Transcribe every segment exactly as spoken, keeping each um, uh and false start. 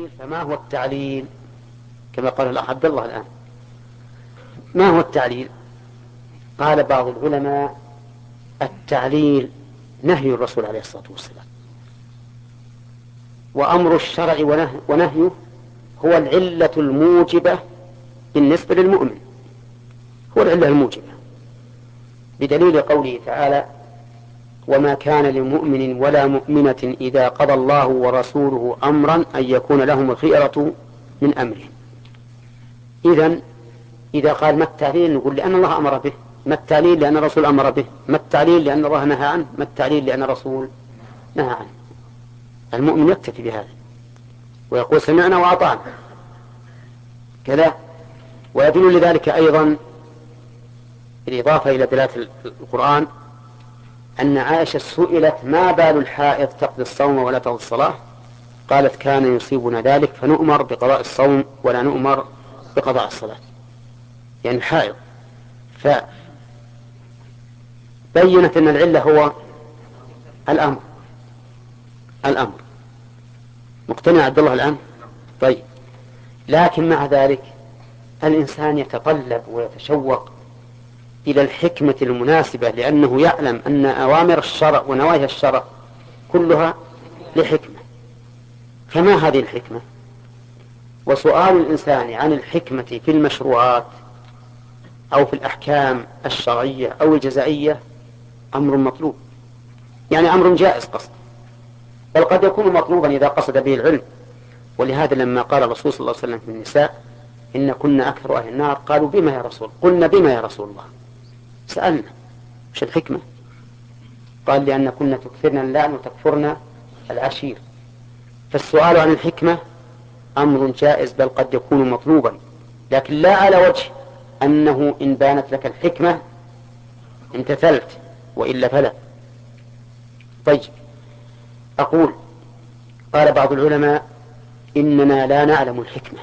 قيل فما هو التعليل كما قال الأخ عبد الله الآن؟ ما هو التعليل؟ قال بعض العلماء التعليل نهي الرسول عليه الصلاة والسلام، وأمر الشرع ونهيه هو العلة الموجبة بالنسبة للمؤمن، هو العلة الموجبة، بدليل قوله تعالى: وما كان لمؤمن ولا مؤمنة إذا قضى الله ورسوله أمرا أن يكون لهم الخيرة من أمرهم. إذن إذا قال ما التعليل نقول لأن الله أمر به، ما التعليل لأن الرسول أمر به، ما التعليل لأن الله نهى عنه، ما التعليل لأن الرسول نهى عنه. المؤمن يكتفي بهذا ويقول سمعنا وأطعنا كذا. ويدل لذلك أيضا بالإضافة إلى دلالة القرآن أن عائشة سئلت ما بال الحائض تقضي الصوم ولا تقضي الصلاة، قالت كان يصيبنا ذلك فنؤمر بقضاء الصوم ولا نؤمر بقضاء الصلاة، يعني الحائض. فبينت أن العلة هو الأمر. الأمر مقتنع عبد الله الآن؟ طيب، لكن مع ذلك الإنسان يتطلب ويتشوق إلى الحكمة المناسبة، لأنه يعلم أن أوامر الشرع ونواهي الشرع كلها لحكمة. فما هذه الحكمة؟ وسؤال الإنسان عن الحكمة في المشروعات أو في الأحكام الشرعية أو الجزائية أمر مطلوب، يعني أمر جائز قصد، بل قد يكون مطلوبا إذا قصد به العلم. ولهذا لما قال الرسول صلى الله عليه وسلم في النساء إن كنا أكثر أهل النار، قالوا بما يا رسول؟ قلنا بما يا رسول الله؟ سألنا مش الحكمة؟ قال لأن كنا تكثرنا اللعن وتكفرنا العشير. فالسؤال عن الحكمة أمر جائز بل قد يكون مطلوبا، لكن لا على وجه أنه إن بانت لك الحكمة امتثلت وإلا فلا. طيب، أقول قال بعض العلماء إننا لا نعلم الحكمة،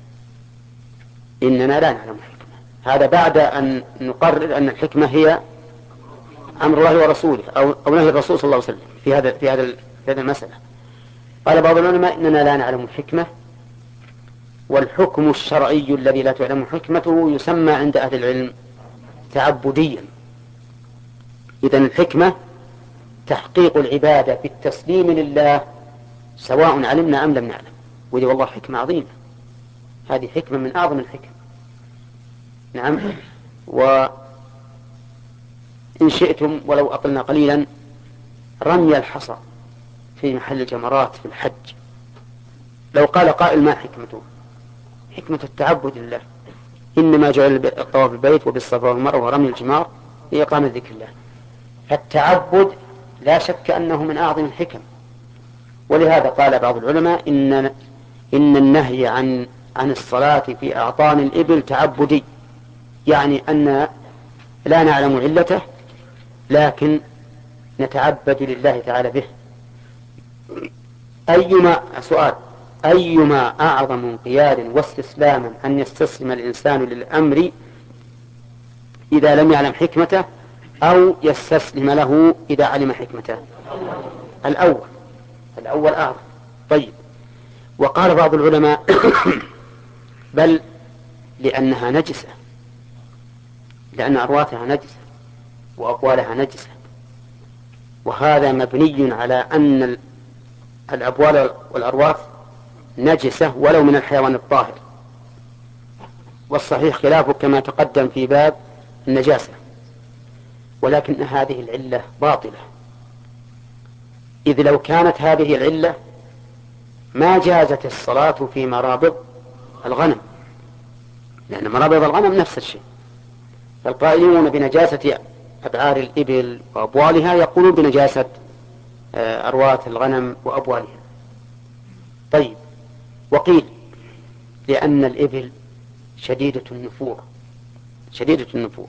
إننا لا نعلم الحكمة. هذا بعد أن نقرر أن الحكمة هي أمر الله ورسوله أو, أو نهي الرسول صلى الله عليه وسلم في هذا في هذا في هذه المسألة. قال بعض العلماء إننا لا نعلم الحكمة، والحكم الشرعي الذي لا تعلم حكمته يسمى عند أهل العلم تعبديا. إذن الحكمة تحقيق العبادة بالتسليم لله سواء علمنا أم لم نعلم. ودي والله حكمة عظيمة، هذه حكمة من أعظم الحكم. نعم. وإن شئتم ولو أقلنا قليلا رمي الحصى في محل الجمرات في الحج، لو قال قائل ما حكمته؟ حكمة التعبد لله، إنما جعل الطواف بالبيت وبالصفا والمروة ورمي الجمار لإقامة ذكر الله. فالتعبد لا شك أنه من أعظم الحكم. ولهذا قال بعض العلماء إن إن النهي عن عن الصلاة في أعطان الإبل تعبدي، يعني أن لا نعلم علته لكن نتعبد لله تعالى به. أيما سؤال أيما أعظم انقياد واستسلاما أن يستسلم الإنسان للأمر إذا لم يعلم حكمته أو يستسلم له إذا علم حكمته؟ الأول الأول أعظم. طيب، وقال بعض العلماء بل لأنها نجسة، لأن أرواثها نجسة وأقوالها نجسة، وهذا مبني على أن الأبوال والأرواث نجسة ولو من الحيوان الطاهر، والصحيح خلافه كما تقدم في باب النجاسة. ولكن هذه العلة باطلة، إذ لو كانت هذه العلة ما جازت الصلاة في مرابض الغنم، لأن مرابض الغنم نفس الشيء. فالقائلون بنجاسة أبعار الإبل وأبوالها يقولون بنجاسة أرواث الغنم وأبوالها. طيب، وقيل لأن الإبل شديدة النفور شديدة النفور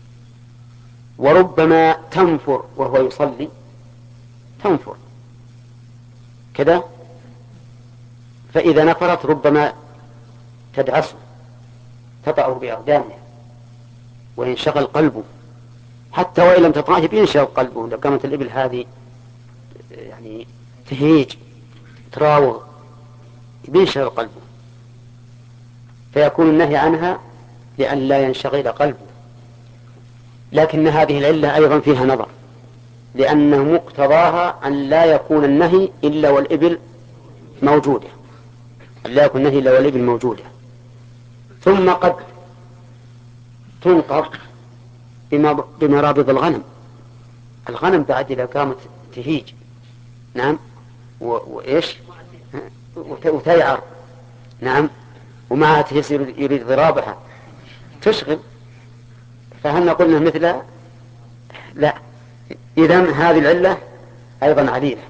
وربما تنفر وهو يصلي، تنفر كذا، فإذا نفرت ربما تدعسه تطأه بأقدامها وينشغل قلبه، حتى وإن لم تطأه بينشغل قلبه. لو كانت الإبل هذه يعني تهيج تراوغ بينشغل قلبه، فيكون النهي عنها لأن لا ينشغل قلبه. لكن هذه العلة أيضا فيها نظر، لأنه مقتضاها أن لا يكون النهي إلا والإبل موجودة، أن لا يكون النهي إلا والإبل موجودة. ثم قد تنقض بمرابض الغنم. الغنم بعد إذا قامت تهيج، نعم، وإيش وتيعر، نعم، ومعها تهيس يريد ضرابها تشغل، فهل قلنا مثلها؟ لا. إذن هذه العلة أيضا عليلة.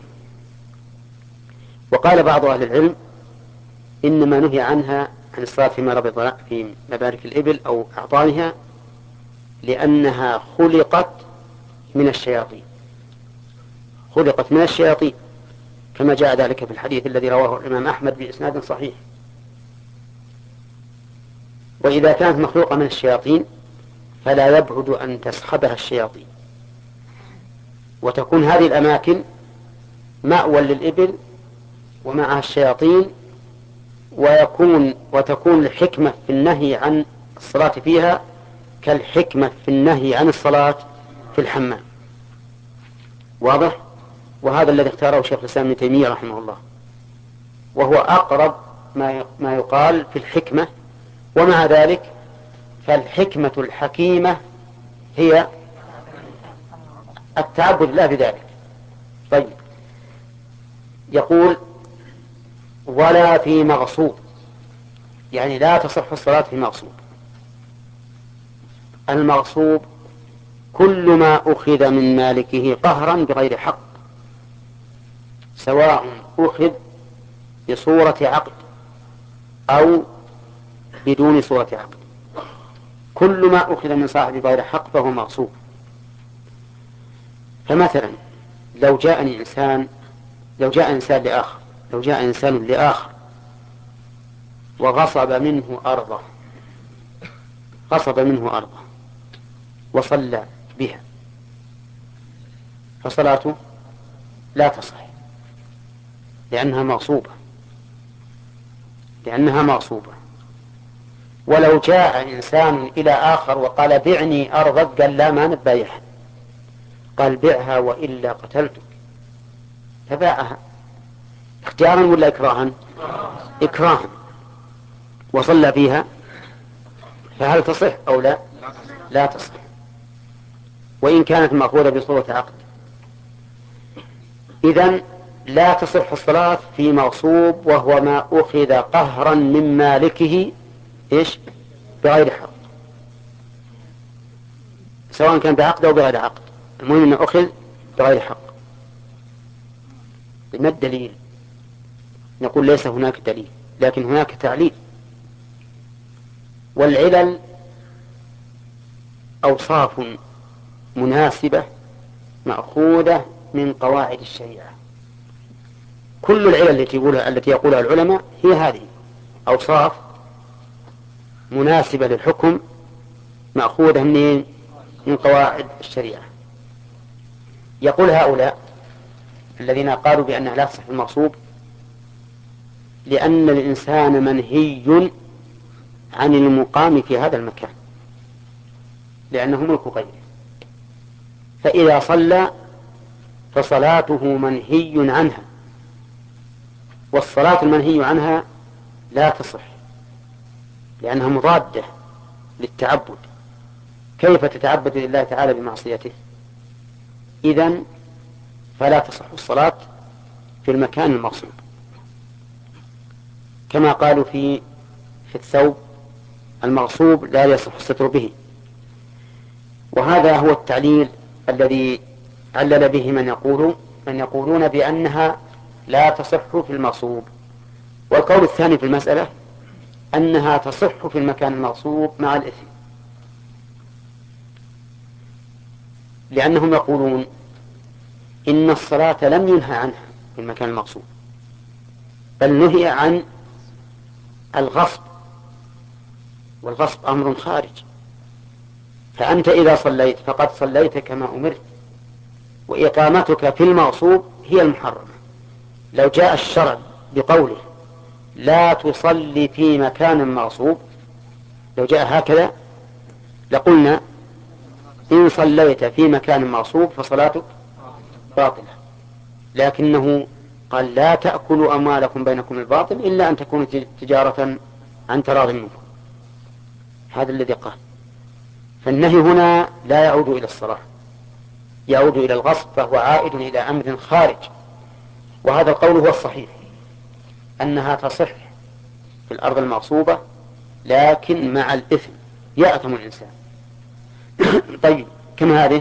وقال بعض أهل العلم إنما نهي عنها عن الصلاة في مرابض في مبارك الإبل أو أعطانها لأنها خلقت من الشياطين، خلقت من الشياطين كما جاء ذلك في الحديث الذي رواه الإمام أحمد بإسناد صحيح. وإذا كانت مخلوقة من الشياطين فلا يبعد أن تسحبها الشياطين، وتكون هذه الأماكن مأوى للإبل ومعها الشياطين، ويكون وتكون الحكمة في النهي عن الصلاة فيها كالحكمة في النهي عن الصلاة في الحمام. واضح؟ وهذا الذي اختاره شيخ الإسلام ابن تيمية رحمه الله، وهو أقرب ما يقال في الحكمة. ومع ذلك فالحكمة الحكيمة هي التعبد لا بذلك. طيب، يقول ولا في مغصوب، يعني لا تصح الصلاة في مغصوب. المغصوب كل ما أخذ من مالكه قهرا بغير حق، سواء أخذ بصورة عقد أو بدون صورة عقد، كل ما أخذ من صاحب بغير حق فهو مغصوب. فمثلا لو جاءني إنسان لو جاء إنسان لآخر لو جاء إنسان لآخر وغصب منه أرضه غصب منه أرضه وصلى بها، فصلاته لا تصح لأنها مغصوبة لأنها مغصوبة. ولو جاء إنسان إلى آخر وقال بعني أرضك، قال لا، ما نبايعها، قال بعها وإلا قتلتك، فباعها اختيارا ولا إكراها؟ إكراها، وصلى فيها، فهل تصح أو لا؟ لا تصح، وإن كانت مأخوذة بصورة عقد. إذن لا تصح الصلاة في مغصوب، وهو ما أخذ قهرا من مالكه إيش بغير حق، سواء كان بعقد أو بغير عقد، المهم أنه أخذ بغير حق. ما الدليل؟ نقول ليس هناك دليل، لكن هناك تعليل. والعلل أوصاف مناسبة مأخوذة من قواعد الشريعة. كل العلل التي يقولها, التي يقولها العلماء هي هذه أوصاف مناسبة للحكم مأخوذة من من قواعد الشريعة. يقول هؤلاء الذين قالوا بأنها لا تصح المغصوب لأن الإنسان منهي عن المقام في هذا المكان لأنه ملك غيره، فإذا صلى فصلاته منهي عنها، والصلاة المنهي عنها لا تصح لأنها مضادة للتعبد. كيف تتعبد لله تعالى بمعصيته؟ إذن فلا تصح الصلاة في المكان المغصوب، كما قالوا في في الثوب المغصوب لا يصح الستر به. وهذا هو التعليل الذي علل به من يقول من يقولون بأنها لا تصح في المغصوب. والقول الثاني في المسألة أنها تصح في المكان المغصوب مع الإثم، لأنهم يقولون إن الصلاة لم ينهى عنها في المكان المغصوب، بل نهي عن الغصب، والغصب أمر خارج. فأنت إذا صليت فقد صليت كما أمرت، وإقامتك في المغصوب هي المحرمة. لو جاء الشرع بقوله لا تصلي في مكان مغصوب، لو جاء هكذا لقلنا إن صليت في مكان مغصوب فصلاتك باطلة، لكنه قال لا تأكلوا أموالكم بينكم الباطل إلا أن تكون تجارة عن تراض منكم، هذا الذي قال. فالنهي هنا لا يعود إلى الصلاة، يعود إلى الغصب، فهو عائد إلى أمر خارج. وهذا القول هو الصحيح، أنها تصح في الأرض المغصوبة لكن مع الإثم يأثم الإنسان. طيب كم هذه؟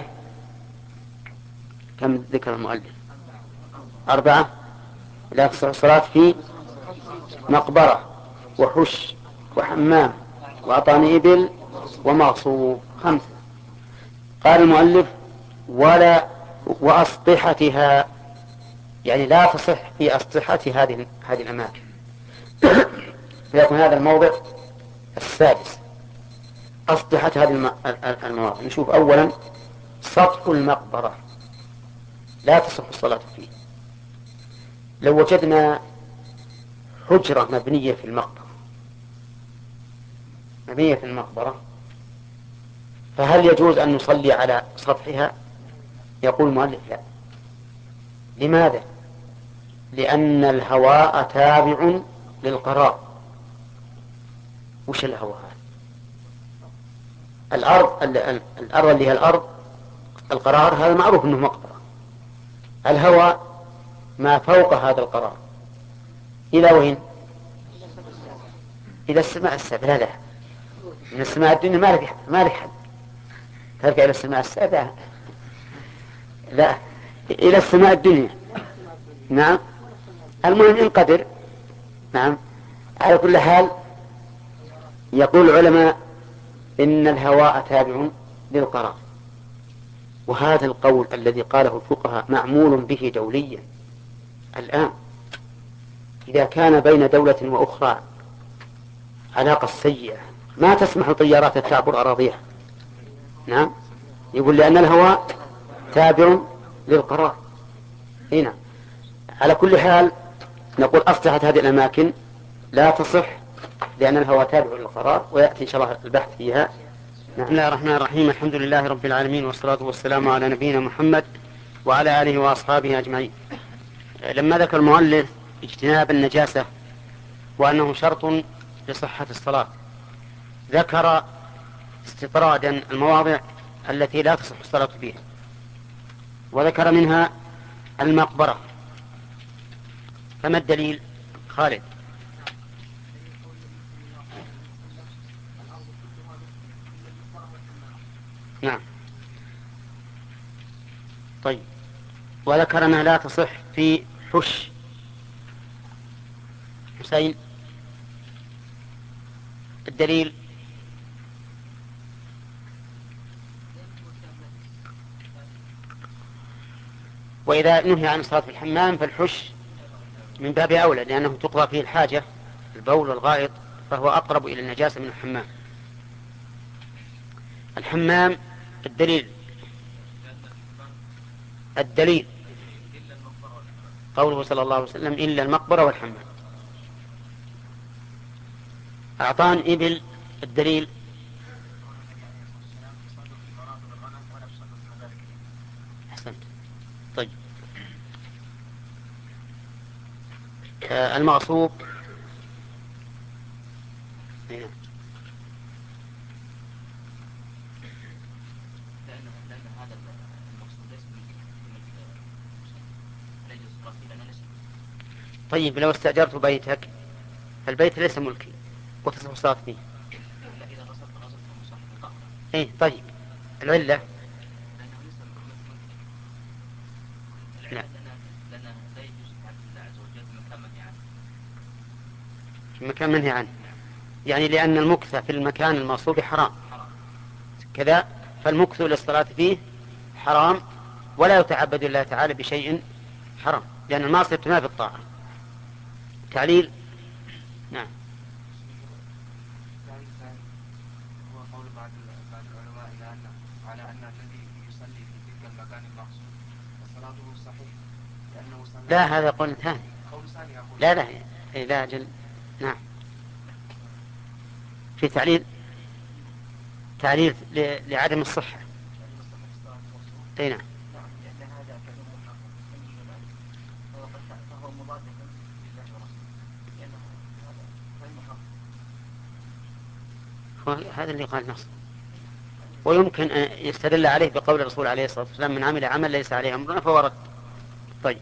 كم ذكر المؤلف؟ أربعة. لا تصح الصلاة في مقبرة وحش وحمام وأطان إبل ومغصوب، خمسة. قال المؤلف ولا وأسطحتها، يعني لا تصح في أسطحة هذه هذه الأماكن. فيكون هذا الموضع السادس، أسطحة هذه المواضع. نشوف أولا سطح المقبرة لا تصح الصلاة فيه. لو وجدنا حجرة مبنية في المقبرة مبنية في المقبرة فهل يجوز أن نصلي على سطحها؟ يقول المؤلف لا. لماذا؟ لأن الهواء تابع للقرار. وش الهواء؟ الأرض الأرض اللي هي الأرض القرار، هذا معروف أنه مقبرة. الهواء ما فوق هذا القرار إلى وين؟ إلى السماء السابعة. لا لا، من السماء الدنيا ما لك ما لك حد ترجع إلى السماء السابعة، لا، إلى السماء الدنيا. نعم، المهم إن قدر. نعم، على كل حال يقول العلماء إن الهواء تابع للقرار، وهذا القول الذي قاله الفقهاء معمول به دوليا الآن. إذا كان بين دولة وأخرى علاقة سيئة ما تسمح الطيارات تعبر أراضيها. نعم، يقول لأن الهواء تابع للقرار. هنا على كل حال نقول أصلحت هذه الأماكن لا تصح لأن الهواء تابع للقرار، ويأتي إن شاء الله البحث فيها. بسم الله الرحمن الرحيم، الحمد لله رب العالمين، والصلاة والسلام على نبينا محمد وعلى آله وأصحابه أجمعين. لما ذكر المؤلف اجتناب النجاسة وأنه شرط لصحة الصلاة، ذكر استطرادا المواضع التي لا تصح الصلاة فيها، وذكر منها المقبرة. فما الدليل؟ خالد. نعم، طيب، وذكر أنها لا تصح في حش. حسين، الدليل؟ وإذا نهي عن الصلاة في الحمام فالحش من باب أولى، لأنه تقضى فيه الحاجة البول والغائط، فهو أقرب إلى النجاسة من الحمام. الحمام الدليل؟ الدليل قوله صلى الله عليه وسلم إلا المقبرة والحمام. أعطان إبل الدليل؟ أحسنت. طيب، آه المغصوب هنا. طيب، لو استأجرت بيتك فالبيت ليس ملكي وتصح الصلاة فيه. ايه طيب، العلة؟ لا، المكان منهي عنه، يعني لأن المكث في المكان المغصوب حرام كذا، فالمكث للصلاة فيه حرام، ولا يتعبد الله تعالى بشيء حرام، لأن المعصية تنافي الطاعة. تعليل؟ نعم. هو قول بعض العلماء على أن الذي يصلي في تلك المكان المقصود صلاته صحيح لأنه صلى. لا، هذا قول ثاني. قول ثاني أقول. لا لا لا جل. نعم. في تعليل تعليل لعدم الصحة. أي نعم. هذا اللي قال نص. ويمكن أن يستدل عليه بقول الرسول عليه الصلاة والسلام: من عمل عمل ليس عليه أمرنا فهو رد. طيب،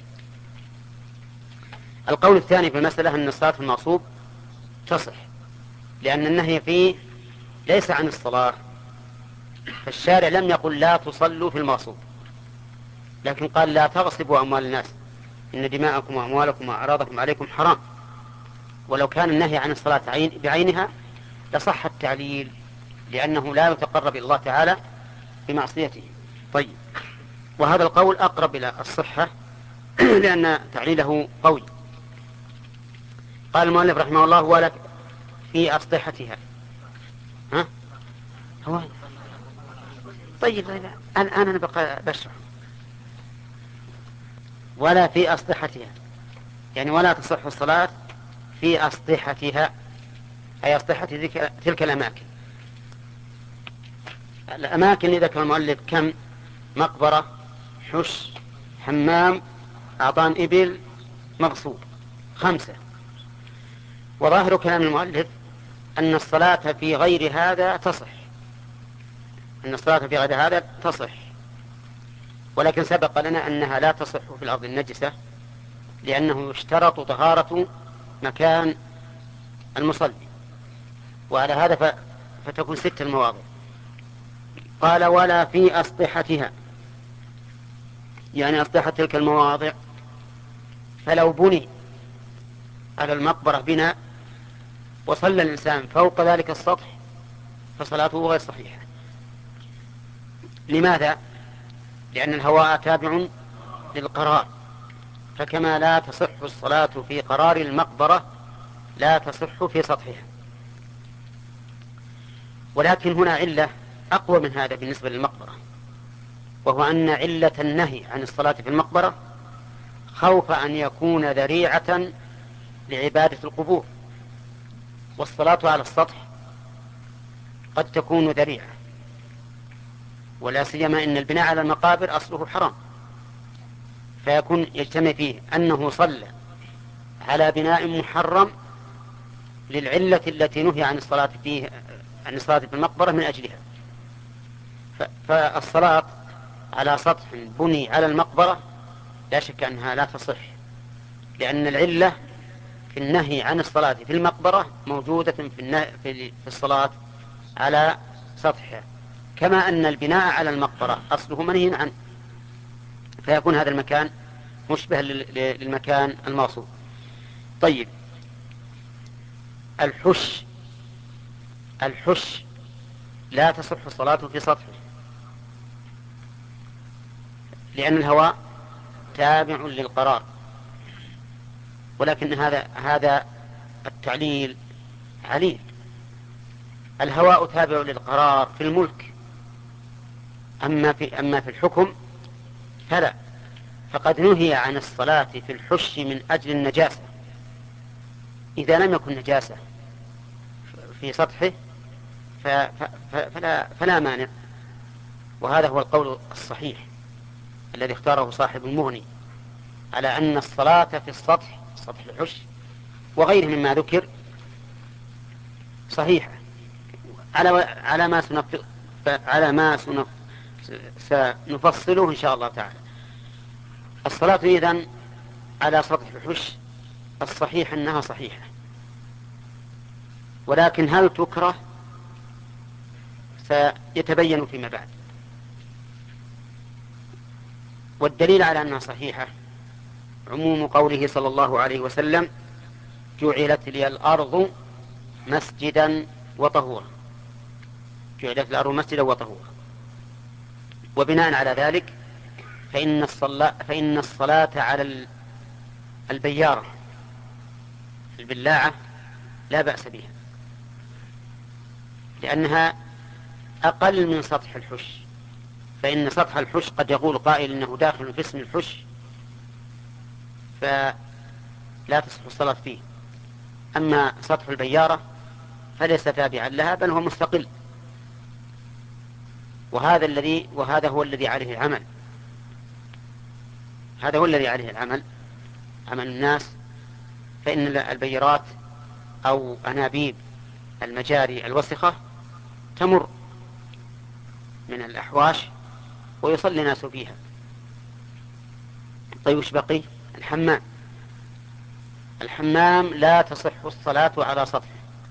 القول الثاني في المسألة أن الصلاة في المغصوب تصح، لأن النهي فيه ليس عن الصلاة، فالشارع لم يقل لا تصلوا في المغصوب، لكن قال لا تغصبوا أموال الناس، إن دماءكم وأموالكم وأعراضكم عليكم حرام. ولو كان النهي عن الصلاة بعينها لصح التعليل، لأنه لا يتقرب إلى الله تعالى بمعصيته. طيب، وهذا القول أقرب إلى الصحة لأن تعليله قوي. قال المؤلف رحمه الله: ولا في أسطحتها. ها؟ هو طيب، الآن أنا بقى بشرح. ولا في أسطحتها، يعني ولا تصح الصلاة في أسطحتها، أي أسطحة تلك الأماكن. الأماكن اللي ذكر المؤلف كم؟ مقبرة، حش، حمام، أعطان إبل، مغصوب، خمسة. وظاهر كلام المؤلف أن الصلاة في غير هذا تصح، أن الصلاة في غير هذا تصح، ولكن سبق لنا أنها لا تصح في الأرض النجسة، لأنه يشترط طهارة مكان المصلي، وعلى هذا فتكون ست المواضع. قال: ولا في أسطحتها، يعني أسطحة تلك المواضع، فلو بني على المقبرة بناء وصلى الإنسان فوق ذلك السطح فصلاته غير صحيحة. لماذا؟ لأن الهواء تابع للقرار، فكما لا تصح الصلاة في قرار المقبرة لا تصح في سطحها. ولكن هنا علة أقوى من هذا بالنسبة للمقبرة، وهو أن علة النهي عن الصلاة في المقبرة خوف أن يكون ذريعة لعبادة القبور، والصلاة على السطح قد تكون ذريعة، ولا سيما إن البناء على المقابر أصله حرام، فيكون يجتمع فيه أنه صلى على بناء محرم للعلة التي نهي عن الصلاة فيه عن الصلاة في المقبرة من أجلها. فالصلاة على سطح بني على المقبرة لا شك أنها لا تصح، لأن العلة في النهي عن الصلاة في المقبرة موجودة في, في الصلاة على سطحها، كما أن البناء على المقبرة أصله منهي عنه، فيكون هذا المكان مشبه للمكان الموصوف. طيب، الحش الحش لا تصح الصلاة في سطحه، لأن الهواء تابع للقرار، ولكن هذا هذا التعليل عليل. الهواء تابع للقرار في الملك، أما في, أما في الحكم فلا، فقد نهي عن الصلاة في الحش من أجل النجاسة. إذا لم يكن نجاسة في سطحه فلا, فلا مانع، وهذا هو القول الصحيح الذي اختاره صاحب المغني، على أن الصلاة في السطح، سطح الحش وغيره مما ذكر، صحيحة على على ما سنف... على ما سنف... سنفصله إن شاء الله تعالى. الصلاة إذن على سطح الحش الصحيح أنها صحيحة، ولكن هل تكره سيتبين فيما بعد. والدليل على أنها صحيحة عموم قوله صلى الله عليه وسلم: جعلت لي الأرض مسجدا وطهورا، جعلت الأرض مسجدا وطهورا. وبناء على ذلك فإن الصلاة, فإن الصلاة على البيارة البلاعة لا بأس بها، لأنها أقل من سطح الحش، فإن سطح الحش قد يقول قائل إنه داخل في اسم الحش فلا تصح الصلاة فيه. أما سطح البيارة فليس تابعا لها بل هو مستقل، وهذا الذي وهذا هو الذي عليه العمل هذا هو الذي عليه العمل عمل الناس. فإن البيارات أو أنابيب المجاري الوسخة تمر من الأحواش ويصلي الناس فيها. طيب وش بقي؟ الحمام. الحمام لا تصح الصلاة على سطحه.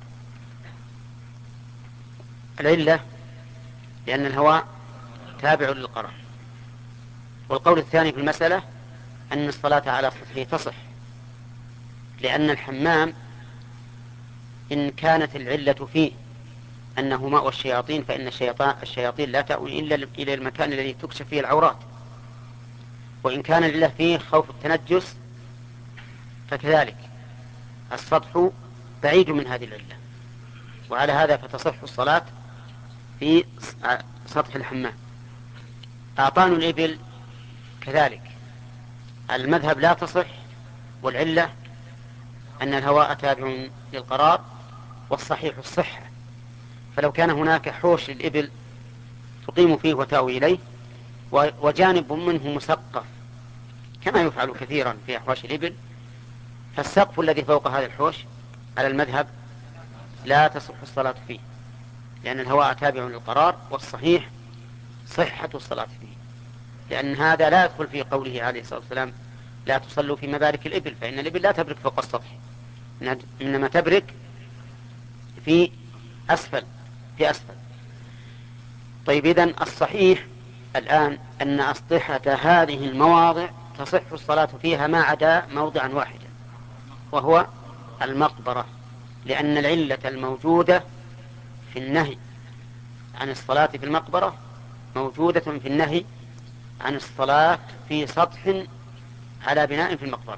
العلة لأن الهواء تابع للقرار. والقول الثاني في المسألة أن الصلاة على سطحه تصح، لأن الحمام إن كانت العلة فيه أنه ماء الشياطين فإن الشياطين لا تأوي إلا إلى المكان الذي تكشف فيه العورات، وإن كان العلة فيه خوف التنجس فكذلك السطح بعيد من هذه العلة، وعلى هذا فتصح الصلاة في سطح الحمام. أعطان الإبل كذلك المذهب لا تصح، والعلة أن الهواء تابع للقرار، والصحيح الصحة. فلو كان هناك حوش للإبل تقيم فيه وتأوي إليه وجانب منه مسقف كما يفعل كثيرا في أحواش الإبل، فالسقف الذي فوق هذا الحوش على المذهب لا تصح الصلاة فيه، لأن الهواء تابع للقرار، والصحيح صحة الصلاة فيه، لأن هذا لا يدخل في قوله عليه الصلاة والسلام لا تصلوا في مبارك الإبل، فإن الإبل لا تبرك فوق السطح، إنما تبرك في أسفل في أسفل. طيب إذن الصحيح الآن أن أسطحة هذه المواضع تصح الصلاة فيها ما عدا موضعا واحدا وهو المقبرة، لأن العلة الموجودة في النهي عن الصلاة في المقبرة موجودة في النهي عن الصلاة في سطح على بناء في المقبرة.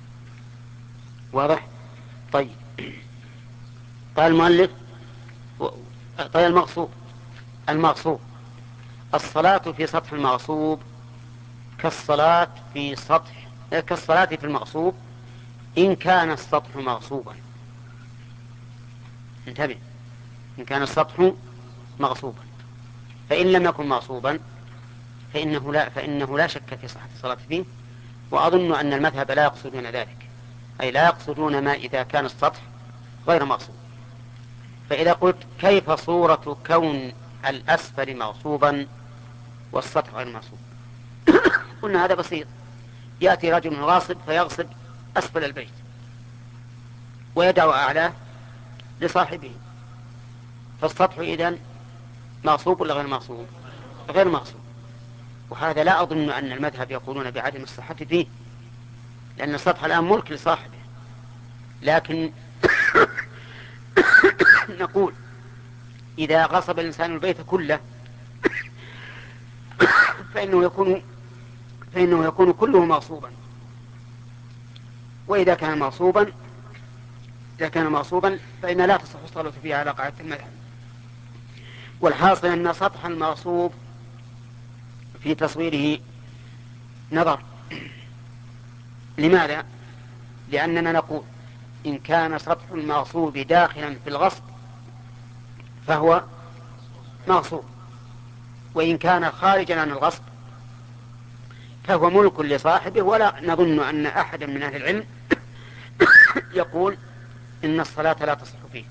واضح؟ طيب قال المؤلف طيب المغصوب المغصوب الصلاة في سطح المغصوب كالصلاة في سطح كالصلاة في المغصوب إن كان السطح مغصوبا. انتبه، إن كان السطح مغصوبا، فإن لم يكن مغصوبا فإنه لا, فإنه لا شك في صحة الصلاة فيه. وأظن أن المذهب لا يقصدون ذلك، أي لا يقصدون ما إذا كان السطح غير مغصوب. فإذا قلت كيف صورة كون الأسفل مغصوبا والسطح غير مغصوب، قلنا هذا بسيط. يأتي رجل غاصب فيغصب أسفل البيت ويدعو أعلاه لصاحبه، فالسطح إذن مغصوب ولا غير مغصوب؟ غير مغصوب. وهذا لا أظن أن المذهب يقولون بعدم الصحة فيه، لأن السطح الآن ملك لصاحبه. لكن نقول إذا غصب الإنسان البيت كله فإنه يكون فإنه يكون كله مغصوبا. وإذا كان مغصوبا إذا كان مغصوبا فإن لا تصح الصلاة فيه على قاعدة المذهب. والحاصل أن سطح المغصوب في تصويره نظر. لماذا؟ لأننا نقول إن كان سطح المغصوب داخلا في الغصب فهو مغصوب، وإن كان خارجا عن الغصب فهو ملك لصاحبه. ولا نظن أن أحدا من أهل العلم يقول إن الصلاة لا تصح فيه.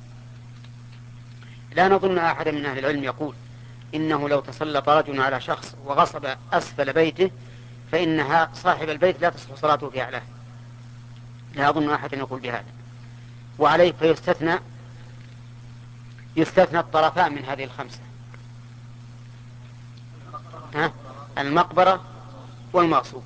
لا نظن أحدا من أهل العلم يقول إنه لو تسلط رجل على شخص وغصب أسفل بيته فإنها صاحب البيت لا تصح صلاته في أعلاه. لا أظن أحدا يقول بهذا. وعليه فيستثنى يستثنى الطرفان من هذه الخمسة، ها؟ المقبرة والمغصوب.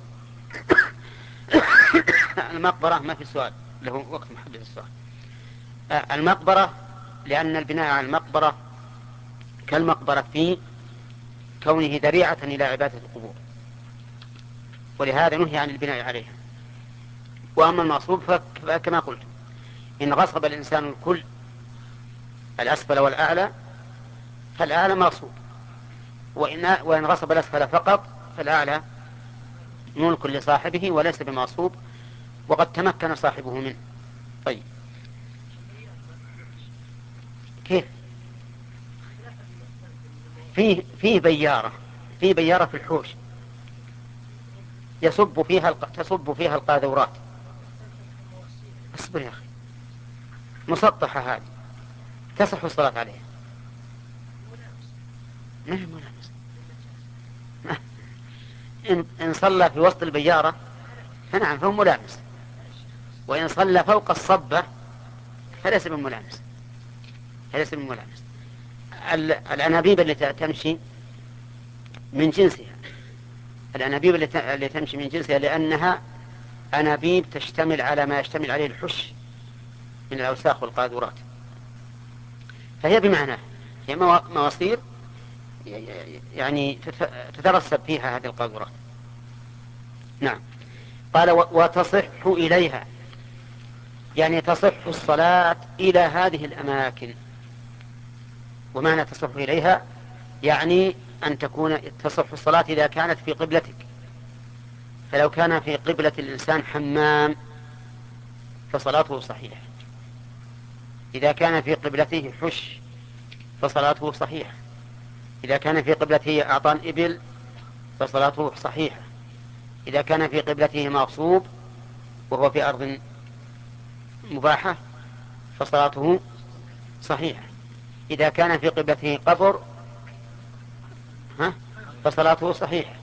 المقبرة ما في سؤال، له وقت محدد السؤال. المقبرة لأن البناء على المقبرة كالمقبرة في كونه ذريعة إلى عبادة القبور، ولهذا نهي عن البناء عليها. وأما المغصوب فكما قلت إن غصب الإنسان الكل الأسفل والأعلى فالأعلى مغصوب، وإن, وإن غصب الأسفل فقط فالأعلى ملك لصاحبه وليس بمغصوب وقد تمكن صاحبه منه. طيب فيه فيه بيارة فيه بيارة في الحوش يصب فيها الق... تصب فيها القاذورات. اصبر يا أخي، مسطحة هذه تصح الصلاة عليها. ما هي ملامس. إن... إن صلى في وسط البيارة فنعم فهو ملامس، وإن صلى فوق الصبة فليس بملامس، فليس بملامس. ال... الأنابيب اللي تمشي من جنسها، الأنابيب اللي, ت... اللي تمشي من جنسها لأنها أنابيب تشتمل على ما يشتمل عليه الحش من الأوساخ والقاذورات، فهي بمعناه هي مواسير يعني تترسب فيها هذه القاذورات. نعم. قال وتصح إليها، يعني تصح الصلاة إلى هذه الأماكن. ومعنى تصح إليها يعني أن تكون تصح الصلاة إذا كانت في قبلتك. فلو كان في قبلة الإنسان حمام فصلاته صحيحة، إذا كان في قبلته حش فصلاته صحيحة، إذا كان في قبلته أعطان إبل فصلاته صحيحة، إذا كان في قبلته مغصوب وهو في أرض مباحة فصلاته صحيحة، إذا كان في قبلته قبر ها فصلاته صحيحة،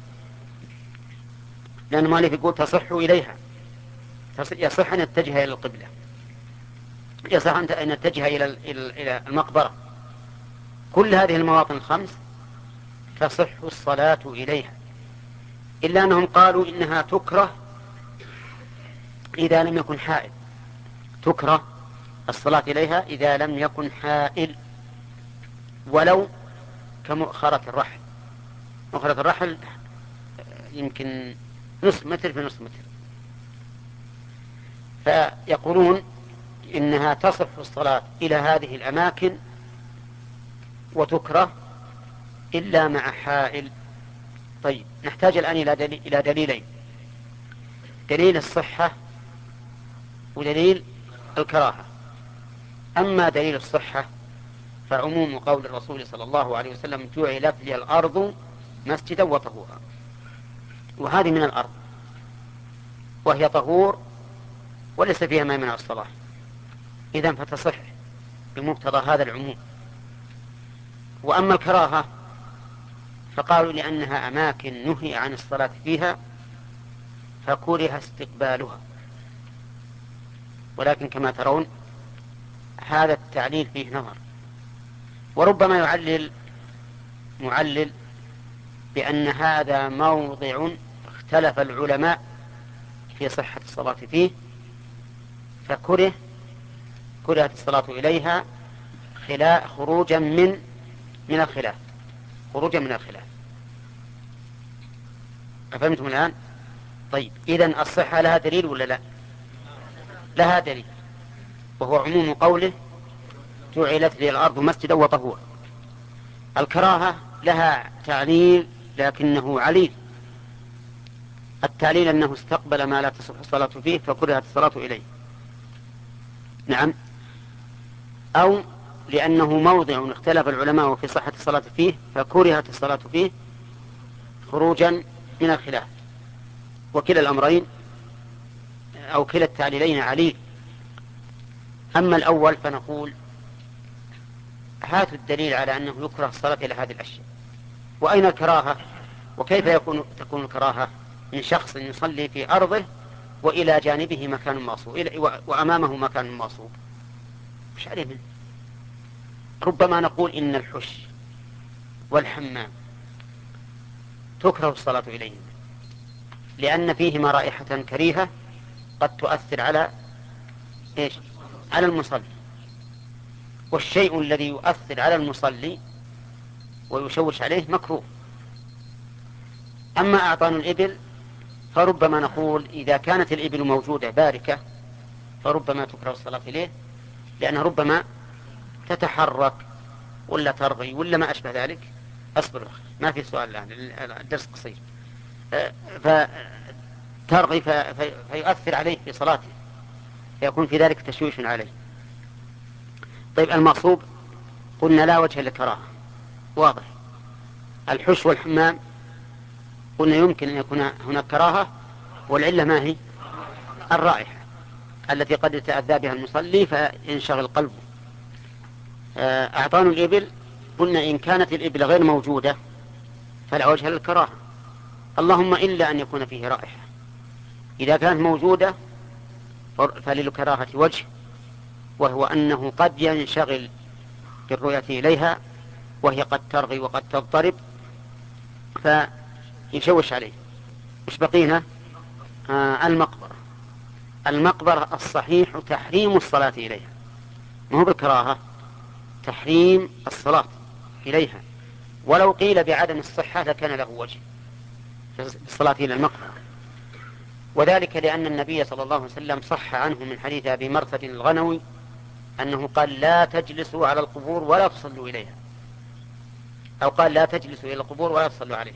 لأن مالك يقول تصح إليها، يصح أن يتجه إلى القبلة، يصح أن يتجه إلى المقبرة. كل هذه المواطن الخمس تصح الصلاة إليها، إلا أنهم قالوا إنها تكره إذا لم يكن حائل، تكره الصلاة إليها إذا لم يكن حائل، ولو كمؤخرة الرحل. مؤخرة الرحل يمكن نصف متر في نصف متر. فيقولون إنها تصح الصلاة إلى هذه الأماكن وتكره إلا مع حائل. طيب نحتاج الآن إلى دليل إلى دليلين، دليل الصحة ودليل الكراهة. أما دليل الصحة فعموم قول الرسول صلى الله عليه وسلم جعلت لي الأرض مسجدا وطهورا، وهذه من الأرض وهي طهور وليس فيها ما يمنع الصلاة، إذن فتصح بمقتضى هذا العموم. وأما الكراهة فقالوا لأنها أماكن نهي عن الصلاة فيها فكره استقبالها، ولكن كما ترون هذا التعليل فيه نظر، وربما يعلل معلل بأن هذا موضع اختلف العلماء في صحة الصلاة فيه فكره كرهت الصلاة إليها خلا خروجا من من الخلاف خروجا من الخلاف. أفهمتم الآن؟ طيب إذن الصحة لها دليل ولا لا؟ لها دليل، وهو عموم قوله جعلت لي الأرض مسجدا وطهورا. الكراهة لها تعليل لكنه عليل، التعليل أنه استقبل ما لا تصح الصلاة فيه فكرهت الصلاة إليه. نعم. أو لأنه موضع اختلف العلماء في صحة الصلاة فيه فكرهت الصلاة فيه خروجا من الخلاف. وكلا الأمرين أو كلا التعليلين عليل. أما الأول فنقول هاتوا الدليل على أنه يكره الصلاة إلى هذه الأشياء. وأين الكراهة؟ وكيف يكون تكون الكراهة من شخص يصلي في أرضه وإلى جانبه مكان مغصوب وأمامه مكان مغصوب؟ مش عليه منه. ربما نقول إن الحش والحمام تكره الصلاة إليهما لأن فيهما رائحة كريهة قد تؤثر على إيش؟ على المصلي، والشيء الذي يؤثر على المصلي ويشوش عليه مكروه. أما أعطان الإبل فربما نقول إذا كانت الإبل موجودة باركة فربما تكره الصلاة إليه، لأن ربما تتحرك ولا ترغي ولا ما أشبه ذلك. أصبر ما في سؤال الآن، الدرس قصير. فترغي فيؤثر عليه في صلاته فيكون في ذلك تشويش عليه. طيب المغصوب قلنا لا وجه للكراهة، واضح. الحش والحمام قلنا يمكن أن يكون هناك كراهة، والعلة ما هي؟ الرائحة التي قد يتأذى بها المصلي فينشغل قلبه. أعطان الإبل قلنا إن كانت الإبل غير موجودة فلا وجه للكراهة، اللهم إلا أن يكون فيه رائحة. إذا كانت موجودة فللكراهة وجه، وهو أنه قد ينشغل بالرؤية إليها وهي قد ترغي وقد تضطرب فيشوش عليه. مش بقينا؟ آه المقبرة. المقبرة الصحيح تحريم الصلاة إليها، ما هو بالكراهة، تحريم الصلاة إليها، ولو قيل بعدم الصحة لكان له وجه في الصلاة إلى المقبرة، وذلك لأن النبي صلى الله عليه وسلم صح عنه من حديث أبي مرثد الغنوي أنه قال لا تجلسوا على القبور ولا تصلوا إليها، أو قال لا تجلسوا إلى القبور ولا تصلوا عليها.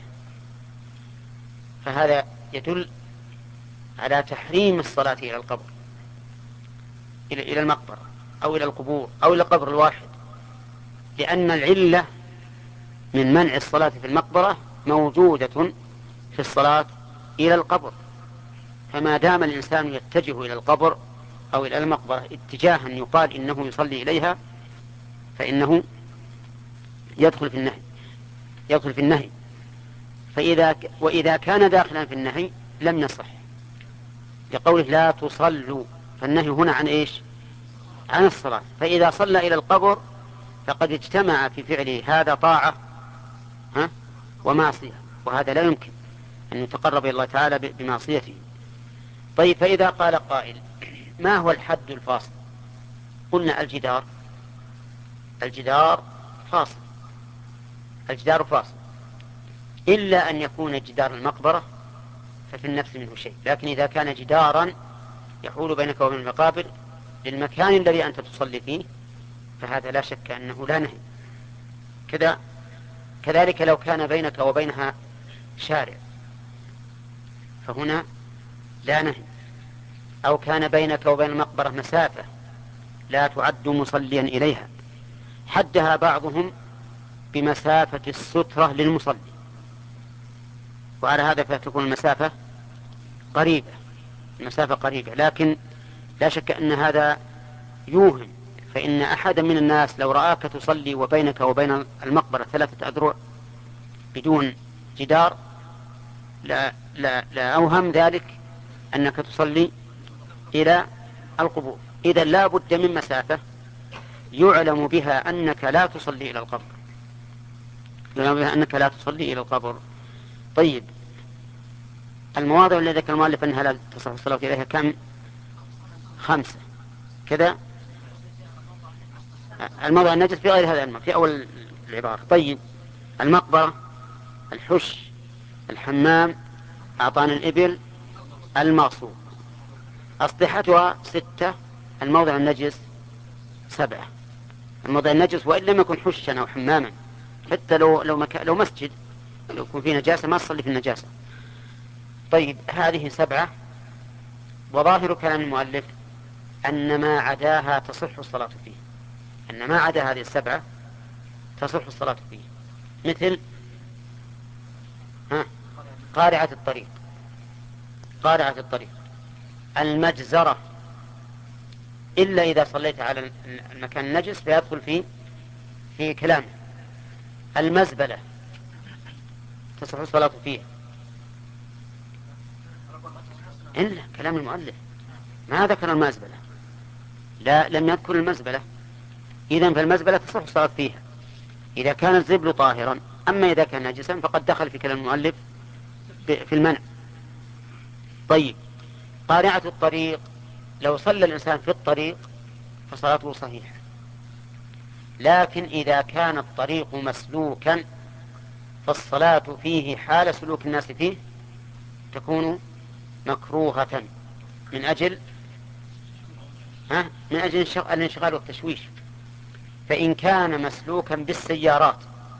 فهذا يدل على تحريم الصلاة إلى القبر، إلى المقبرة أو إلى القبور أو إلى القبر الواحد، لأن العلة من منع الصلاة في المقبرة موجودة في الصلاة إلى القبر. فما دام الإنسان يتجه إلى القبر أو إلى المقبرة اتجاها يقال إنه يصلي إليها فإنه يدخل في النهي يدخل في النهي فإذا وإذا كان داخلا في النهي لم يصح، لقوله لا تصلوا، فالنهي هنا عن إيش؟ عن الصلاة. فإذا صلى إلى القبر فقد اجتمع في فعله هذا طاعة ها ومعصية، وهذا لا يمكن أن يتقرب إلى الله تعالى بمعصيته. طيب، فإذا قال قائل ما هو الحد الفاصل؟ قلنا الجدار الجدار فاصل الجدار فاصل إلا أن يكون جدار المقبرة ففي النفس منه شيء، لكن إذا كان جدارا يحول بينك وبين المقابر للمكان الذي أنت تصلي فيه فهذا لا شك أنه لا نهي. كذا كذلك لو كان بينك وبينها شارع فهنا لا نهي، أو كان بينك وبين المقبرة مسافة لا تعد مصليا إليها، حدها بعضهم بمسافة السترة للمصلي، وعلى هذا فتكون المسافة قريبة المسافة قريبة لكن لا شك أن هذا يوهم، فإن أحد من الناس لو رآك تصلي وبينك وبين المقبرة ثلاثة أذرع بدون جدار لا, لا, لا أوهم ذلك أنك تصلي إلى القبور. إذا لا بد من مسافة يعلم بها أنك لا تصلي إلى القبر يعلم بها أنك لا تصلي إلى القبر. طيب، المواضع التي ذكر المؤلف أنها لا تصح الصلاة إليها كم؟ خمسة كذا. الموضع النجس في غير هذا الموضع في أول العبارة. طيب، المقبرة، الحش، الحمام، أعطان الإبل، المغصوب. أصلحتها ستة، الموضع النجس سبعة. الموضع النجس وإن لم يكن حشا أو حماما، حتى لو لو, مكا لو مسجد لو يكون فيه نجاسة ما تصلي في النجاسة. طيب، هذه سبعة، وظاهر كلام المؤلف أن ما عداها تصح الصلاة فيه أن ما عدا هذه السبعة تصح الصلاة فيه، مثل ها قارعة الطريق قارعة الطريق المجزرة، إلا إذا صليت على المكان النجس فيدخل فيه في كلامه. المزبلة تصح الصلاة فيه إلا كلام المؤلف ما ذكر المزبلة، لا لم يذكر المزبلة. إذن فالمزبلة تصح الصلاة فيها إذا كان الزبل طاهرا، أما إذا كان نجسا فقد دخل في كلام المؤلف في المنع. طيب، قارعة الطريق، لو صلى الإنسان في الطريق فصلاته صحيحة، لكن إذا كان الطريق مسلوكا فالصلاة فيه حال سلوك الناس فيه تكون مكروهة من أجل ها من أجل الانشغال والتشويش. فإن كان مسلوكا بالسيارات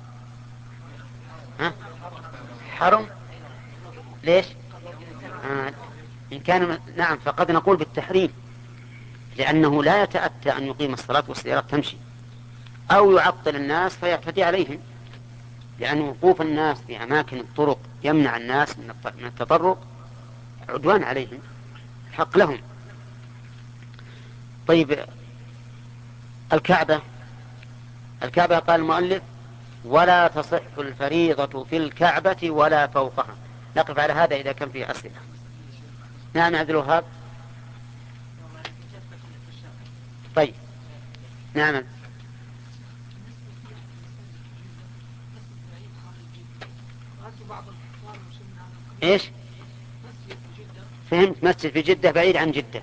ها حرم. ليش؟ آه إن كان نعم فقد نقول بالتحريم، لأنه لا يتأتى أن يقيم الصلاة والسيارات تمشي، أو يعطل الناس فيعتدي عليهم. لأن وقوف الناس في أماكن الطرق يمنع الناس من التطرق عدوان عليهم، حق لهم. طيب الكعبة، الكعبة قال المؤلف ولا تصح الفريضة في الكعبة ولا فوقها. نقف على هذا إذا كان فيه أسئلة. نعم عبد الوهاب. طيب نعم. ايش؟ فهمت، مسجد في جدة بعيد عن جدة.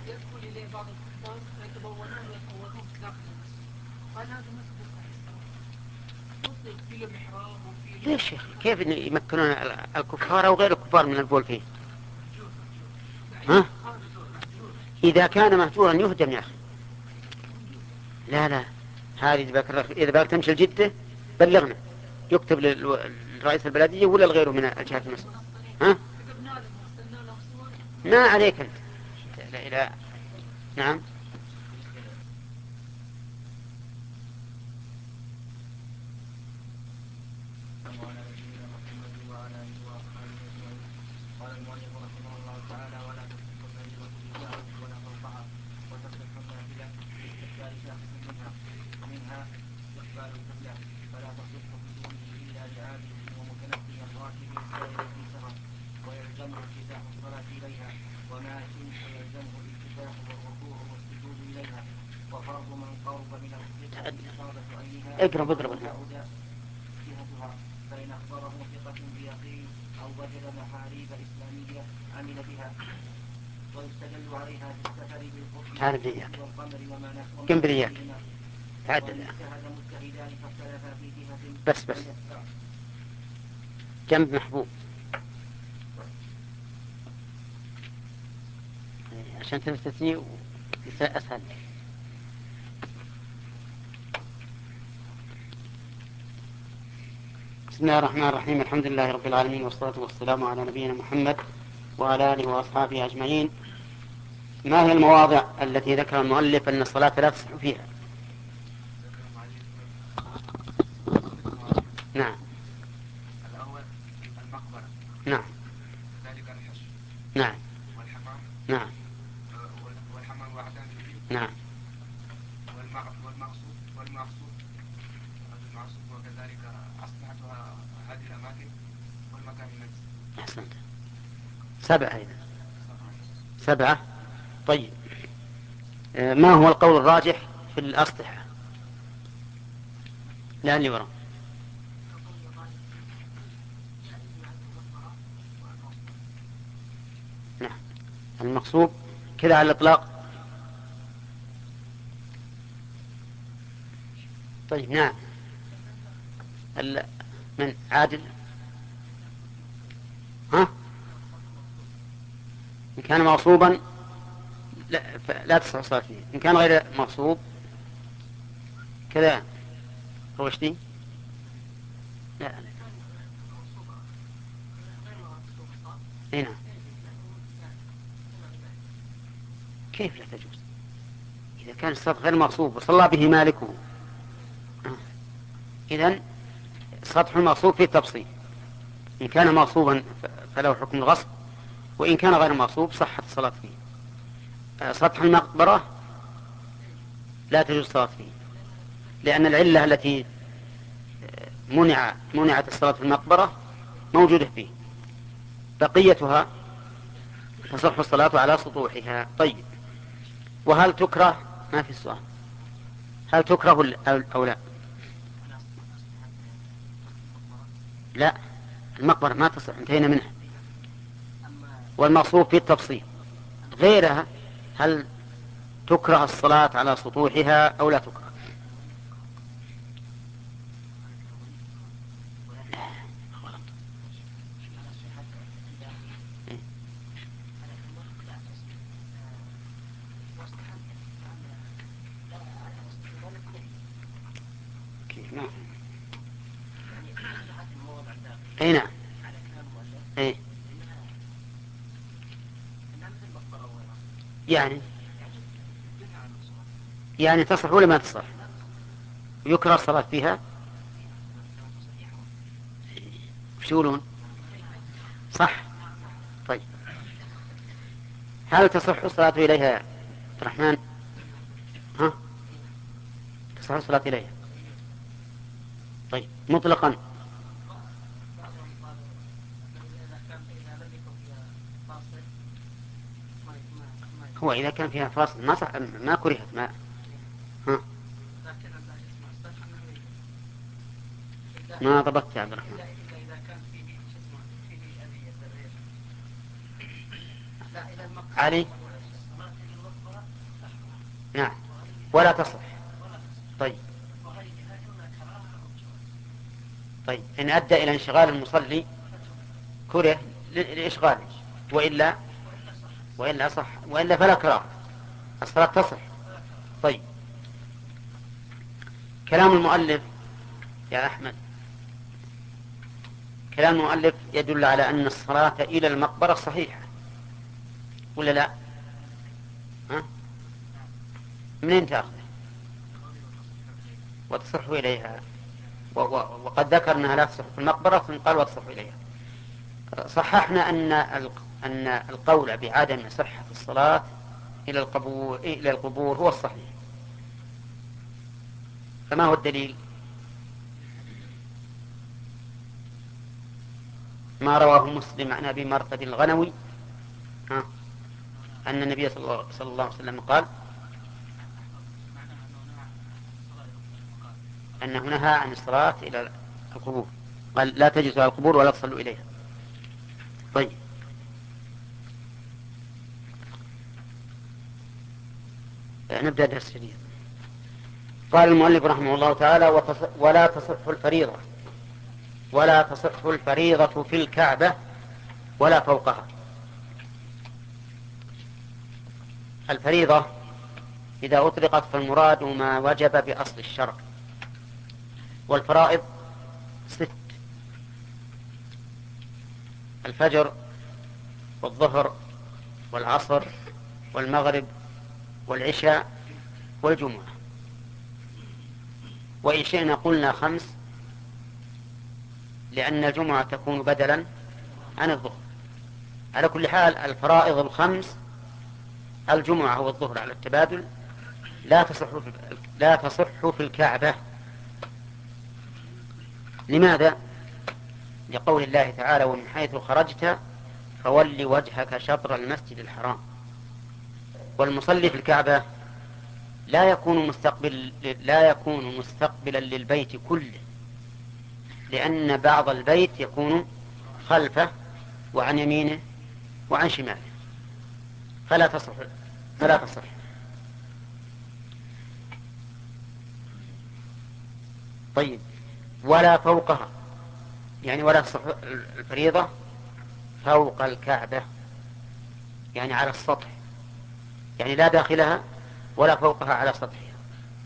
ليش كيف يمكنون الكفار أو غير الكفار من البول فيه؟ ها؟ إذا كان مهجورا يهدم يا أخي. لا لا، هذه إذا باك تمشي الجدة بلغنا، يكتب للرئيس البلدية ولا لغيره من الجهات المسؤولة. ها؟ ما عليك أنت. لا لا. نعم. اقرب اقرب. فإن أخبره ثقة بيقين أو وجد محاريب إسلامية عمل بها ويستدل عليها في السفر بالقرب والقمر وما نحوه كم برياك تعدل مجتهدان فاختلفا في جهة بس بس جنب محبوب عشان تفتتني أسهل. بسم الله الرحمن الرحيم. الحمد لله رب العالمين، والصلاة والسلام على نبينا محمد وعلى آله وأصحابه أجمعين. ما هي المواضع التي ذكر المؤلف أن الصلاة لا تصح فيها؟ نعم. الأول المقبرة. نعم. ذلك الحشر. نعم. والحمام. نعم. والحمام وعدان. نعم. والمقصود والمقصود المقصود وكذلك أصلحتها هذه الأماكن والمكان المنزل. أحسنت. سبعة إذا. سبعة. طيب ما هو القول الراجح في الأسطحة؟ لا اللي وراء. نعم. المقصود كذا على الإطلاق. طيب نعم. من عادل؟ ها؟ إن كان مغصوبا لا, لا تصح الصلاة فيه. إن كان غير مغصوب كذا روشتي لا. هنا كيف لا تجوز؟ إذا كان الصلاة غير مغصوب وصلى به مالكه إذن سطح المغصوب فيه تفصيل. إن كان مغصوبا فله حكم الغصب، وإن كان غير مغصوب صحت الصلاة فيه. سطح المقبرة لا تجوز الصلاة فيه، لأن العلة التي منع منعت الصلاة في المقبرة موجودة فيه، بقيتها تصح الصلاة على سطوحها. طيب وهل تكره؟ ما في السؤال. هل تكره أو لا؟ لا، المقبرة ما تصح، انتهينا منها. والمقصود في التفصيل. غيرها هل تكره الصلاة على سطوحها أو لا تكره؟ نعم. اي نعم. اي يعني يعني تصح ولا ما تصح؟ يكره الصلاة فيها. وش يقولون؟ صح. طيب هل تصح الصلاة إليها يا عبد الرحمن؟ ها؟ تصح الصلاة إليها؟ طيب مطلقا. هو إذا كان فيها فاصل ما صح، ما كرهت ما. ها؟ ما ضبطت يا عبد الرحمن. علي. نعم ولا تصح. طيب طيب إن أدى إلى انشغال المصلي كره لإشغاله، وإلا وإلا صح، وإلا فلا كراهة، الصلاة تصح. طيب كلام المؤلف يا أحمد، كلام المؤلف يدل على أن الصلاة إلى المقبرة صحيحة ولا لا؟ ها؟ منين تأخذ؟ وتصح إليها، وقد ذكر أنها لا تصح في المقبرة ثم قال وتصح إليها. صححنا أن أن القول بعدم صحة الصلاة إلى القبور إلى القبور هو الصحيح. فما هو الدليل؟ ما رواه مسلم عن أبي مرثد الغنوي ها أن النبي صلى الله عليه وسلم قال أنه نهى عن الصلاة إلى القبور، قال لا تجلسوا على القبور ولا تصلوا إليها. طيب نبدأ درس جديد. قال المؤلف رحمه الله تعالى: ولا تصح الفريضة ولا تصح الفريضة في الكعبة ولا فوقها. الفريضة إذا أطلقت فالمراد ما وجب بأصل الشرع، والفرائض ست: الفجر والظهر والعصر والمغرب والعشاء والجمعة. وإن شئنا قلنا خمس، لأن الجمعة تكون بدلا عن الظهر. على كل حال الفرائض الخمس، الجمعة والظهر على التبادل، لا تصح في لا تصح في الكعبة. لماذا؟ لقول الله تعالى: ومن حيث خرجت فول وجهك شطر المسجد الحرام. والمصلي في الكعبة لا يكون مستقبل لا يكون مستقبلا للبيت كله، لأن بعض البيت يكون خلفه وعن يمينه وعن شماله، فلا تصح فلا تصح. طيب ولا فوقها، يعني ولا تصح الفريضة فوق الكعبة، يعني على السطح، يعني لا داخلها ولا فوقها، على سطحها،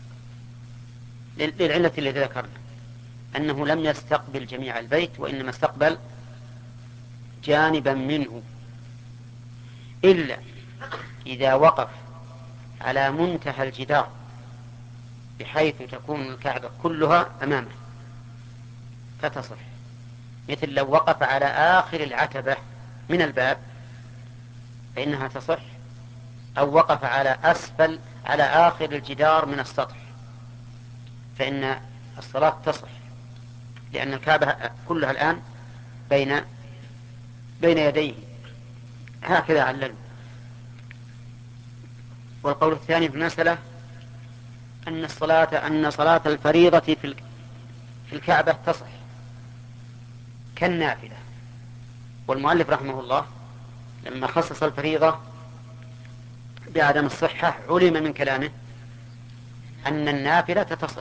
للعلة التي ذكرنا أنه لم يستقبل جميع البيت، وإنما استقبل جانبا منه، إلا إذا وقف على منتهى الجدار بحيث تكون الكعبة كلها أمامه فتصح، مثل لو وقف على آخر العتبة من الباب فإنها تصح، أو وقف على أسفل على آخر الجدار من السطح فإن الصلاة تصح، لأن الكعبة كلها الآن بين بين يديه، هكذا علل. والقول الثاني في المسألة أن الصلاة أن صلاة الفريضة في في الكعبة تصح كالنافلة. والمؤلف رحمه الله لما خصص الفريضة بعدم الصحة علم من كلامه أن النافلة تصح.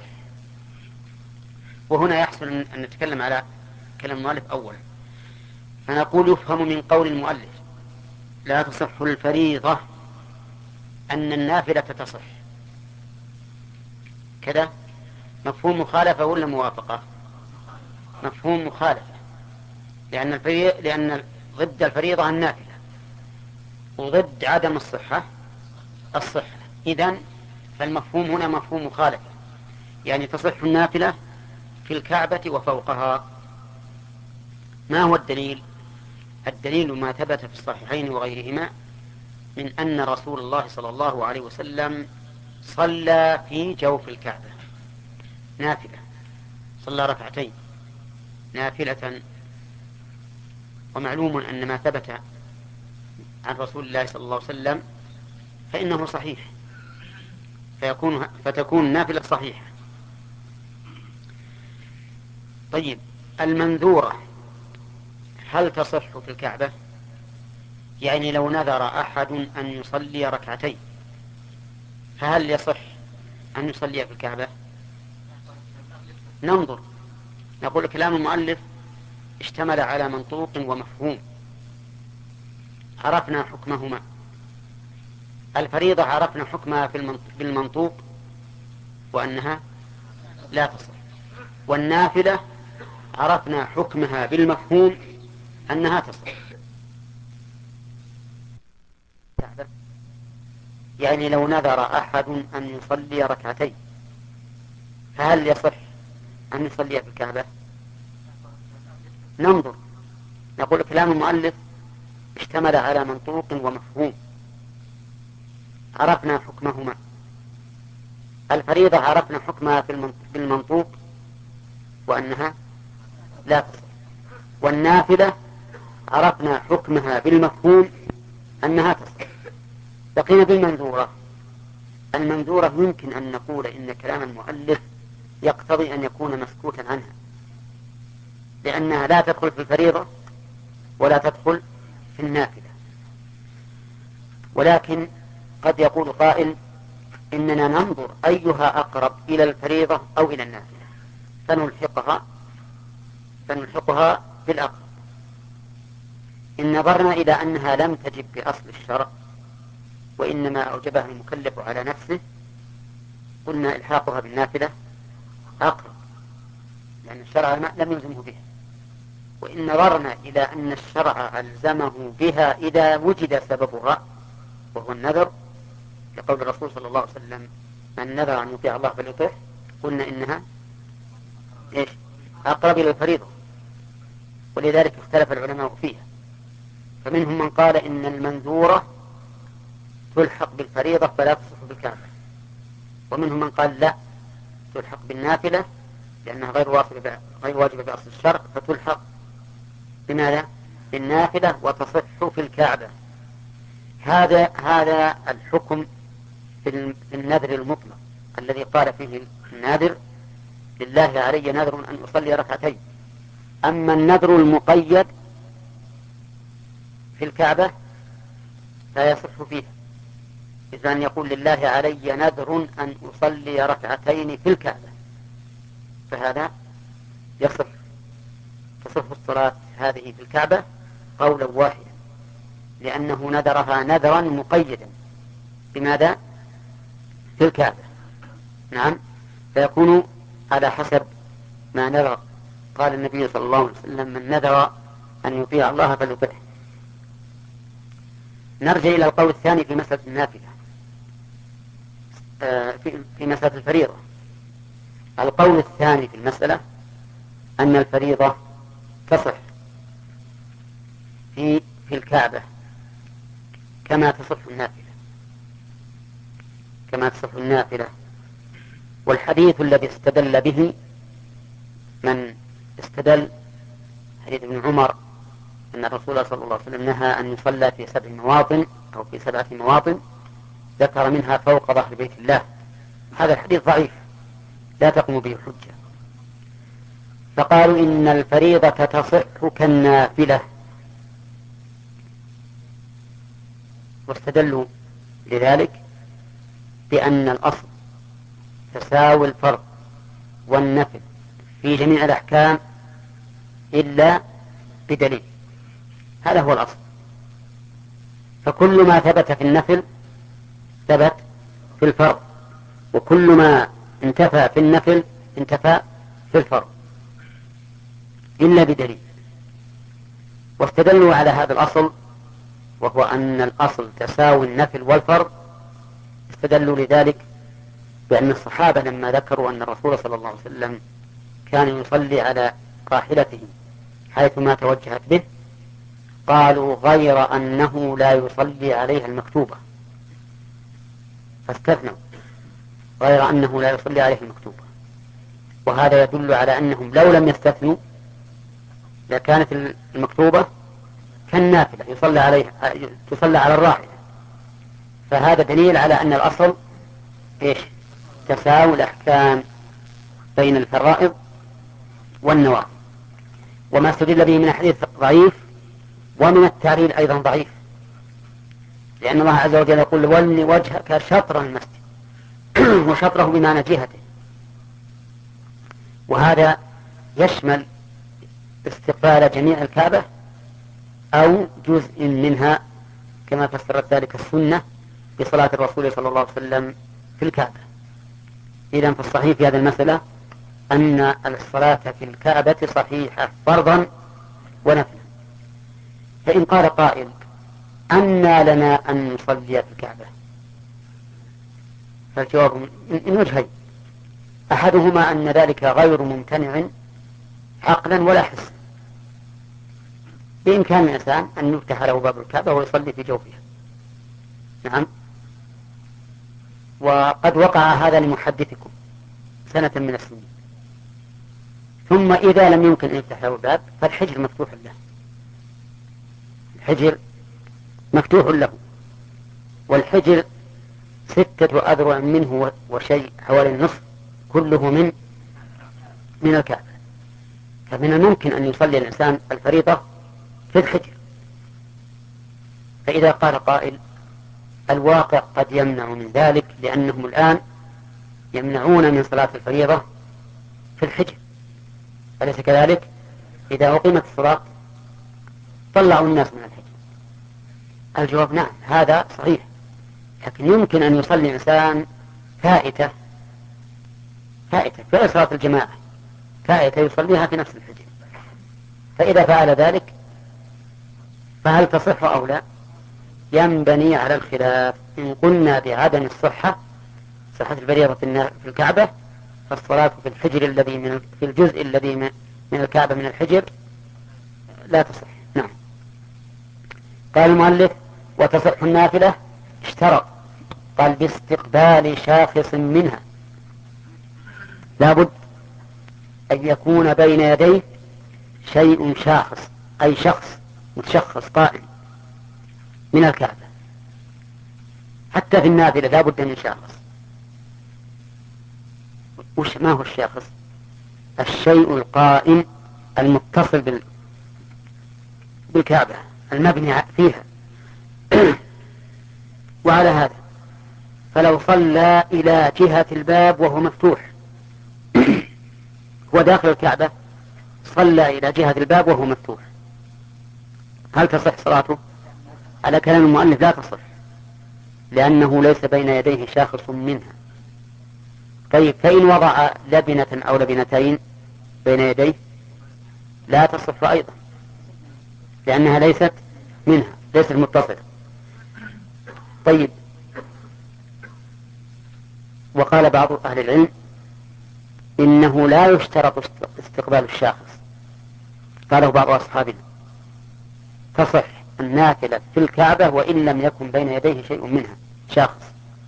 وهنا يحصل أن نتكلم على كلام المؤلف أولا، فنقول يفهم من قول المؤلف لا تصح الفريضة أن النافلة تصح، كذا مفهوم مخالفة ولا موافقة؟ مفهوم مخالفة، لأن الفريضة لأن ضد الفريضة النافلة، وضد عدم الصحة الصحة. إذن فالمفهوم هنا مفهوم مخالفة، يعني تصح النافلة في الكعبة وفوقها. ما هو الدليل؟ الدليل ما ثبت في الصحيحين وغيرهما من أن رسول الله صلى الله عليه وسلم صلى في جوف الكعبة نافلة، صلى ركعتين نافلة. ومعلوم أن ما ثبت عن رسول الله صلى الله عليه وسلم فإنه صحيح، فيكون فتكون نافلة صحيحة. طيب، المنذورة هل تصح في الكعبة؟ يعني لو نذر أحد أن يصلي ركعتين فهل يصح أن يصلي في الكعبة؟ ننظر، نقول كلام المؤلف اشتمل على منطوق ومفهوم، عرفنا حكمهما. الفريضة عرفنا حكمها بالمنطوق وأنها لا تصح، والنافلة عرفنا حكمها بالمفهوم أنها تصح. يعني لو نذر أحد أن يصلي ركعتين فهل يصح أن يصلي في الكعبة؟ ننظر، نقول كلام المؤلف اشتمل على منطوق ومفهوم، عرفنا حكمهما. الفريضة عرفنا حكمها بالمنطوق وأنها لا تصح، والنافلة عرفنا حكمها بالمفهوم أنها تصح. بقينا بالمنذورة. المنذورة يمكن أن نقول إن كلام المؤلف يقتضي أن يكون مسكوتا عنها، لأنها لا تدخل في الفريضة ولا تدخل في النافلة. ولكن قد يقول قائل إننا ننظر أيها أقرب إلى الفريضة أو إلى النافلة فنلحقها فنلحقها بالأقرب. إن نظرنا إلى أنها لم تجب بأصل الشرع وإنما أوجبها المكلف على نفسه قلنا إلحاقها بالنافلة أقرب، لأن الشرع لم يلزمه بها. وإن نظرنا إلى أن الشرع ألزمه بها إذا وجد سببها وهو النذر، لقول الرسول صلى الله عليه وسلم من نذر أن يطيع الله فليطيعه، قلنا إنها إيش؟ أقرب إلى الفريضة، ولذلك اختلف العلماء فيها. فمنهم من قال إن المنذورة تلحق بالفريضة فلا تصح بالكعبة، ومنهم من قال لا، تلحق بالنافلة لأنها غير واجبة غير واجبة بأصل الشرع فتلحق بماذا؟ بالنافلة وتصح في الكعبة. هذا هذا الحكم في النذر المطلق الذي قال فيه الناذر لله علي نذر أن أصلي ركعتين. أما النذر المقيد في الكعبة لا يصح فيه، إذ أن يقول لله علي نذر أن أصلي ركعتين في الكعبة فهذا يصح، تصح الصلاة هذه في الكعبة قولا واحدا، لأنه نذرها نذرا مقيدا بماذا؟ في الكعبة. نعم، فيكون على حسب ما نذر. قال النبي صلى الله عليه وسلم من نذر أن يطيع الله فليطيعه. نرجع إلى القول الثاني في مسألة النافلة، في مسألة الفريضة. القول الثاني في المسألة أن الفريضة تصح في في الكعبة كما تصح النافلة كما تصح النافلة والحديث الذي استدل به من استدل حديث ابن عمر أن الرسول صلى الله عليه وسلم نهى أن يصلى في سبع مواطن أو في سبعة مواطن ذكر منها فوق ظهر بيت الله. هذا الحديث ضعيف لا تقوم به الحجة، فقالوا إن الفريضة تصح كالنافلة، واستدلوا لذلك بأن الأصل تساوي الفرض والنفل في جميع الأحكام إلا بدليل. هذا هو الأصل، فكل ما ثبت في النفل ثبت في الفرض، وكل ما انتفى في النفل انتفى في الفرض إلا بدليل. واستدلوا على هذا الأصل وهو أن الأصل تساوي النفل والفرض، استدلوا لذلك بأن الصحابة لما ذكروا أن الرسول صلى الله عليه وسلم كان يصلي على راحلته حيثما توجهت به. قالوا غير أنه لا يصلي عليها المكتوبة، فاستثنوا غير أنه لا يصلي عليها المكتوبة. وهذا يدل على أنهم لو لم يستثنوا لكانت المكتوبة كالنافلة يصلى عليها، تصلى على الراحلة. فهذا دليل على أن الأصل إيش؟ تساوي الأحكام بين الفرائض والنوافل. وما استدل به من الحديث ضعيف، ومن التعليل أيضا ضعيف، لأن الله عز وجل يقول ولن وجهك شطر المسجد وشطره بمعنى جهته، وهذا يشمل استقبال جميع الكعبة أو جزء منها، كما فسرت ذلك السنة بصلاة الرسول صلى الله عليه وسلم في الكعبة. إذن في الصحيح في هذه المسألة أن الصلاة في الكعبة صحيحة فرضا ونفلا. فإن قال قائل أنى لنا أن نصلي في الكعبة، فالجواب من وجهين: أحدهما أن ذلك غير ممتنع عقلا ولا حسا، بإمكان الإنسان أن يفتح له باب الكعبة ويصلي في جوفها. نعم. وقد وقع هذا لمحدثكم سنة من السنين. ثم إذا لم يمكن أن يفتح له الباب فالحجر مفتوح له، الحجر مفتوح له، والحجر ستة أذرع منه وشيء حوالي النصف كله من من الكعبة، فمن الممكن أن يصلي الإنسان الفريضة في الحجر. فإذا قال قائل الواقع قد يمنع من ذلك، لأنهم الآن يمنعون من صلاة الفريضة في الحجر، أليس كذلك؟ إذا أقيمت الصلاة طلعوا الناس من الحجر. الجواب نعم، هذا صحيح، لكن يمكن أن يصلي إنسان فائتة فائتة في صلاة الجماعة، فائتة يصليها في نفس الحجر، فإذا فعل ذلك فهل تصح أو لا؟ ينبني على الخلاف. إن قلنا بعدم الصحة، صحة الفريضة في الكعبة، فالصلاة في الحجر الذي من في الجزء الذي من الكعبة من الحجر لا تصح. نعم. قال المؤلف وتصح النافلة، اشترط، قال باستقبال شاخص منها، لابد أن يكون بين يديه شيء شاخص، أي شخص متشخص قائم من الكعبة. حتى في النافلة لابد من شاخص. وش ما هو الشاخص؟ الشيء القائم المتصل بال... بالكعبة المبني فيها. وعلى هذا فلو صلى إلى جهة الباب وهو مفتوح وداخل الكعبة، صلى إلى جهة الباب وهو مفتوح، هل تصح صلاته؟ على كلام المؤلف لا تصح، لأنه ليس بين يديه شاخص منها. طيب فإن وضع لبنة أو لبنتين بين يديه لا تصح أيضا، لأنها ليست منها، ليست متصلة. طيب، وقال بعض أهل العلم إنه لا يشترط استقبال الشاخص، قاله بعض أصحابنا، تصح النافلة في الكعبة وإن لم يكن بين يديه شيء منها شاخص.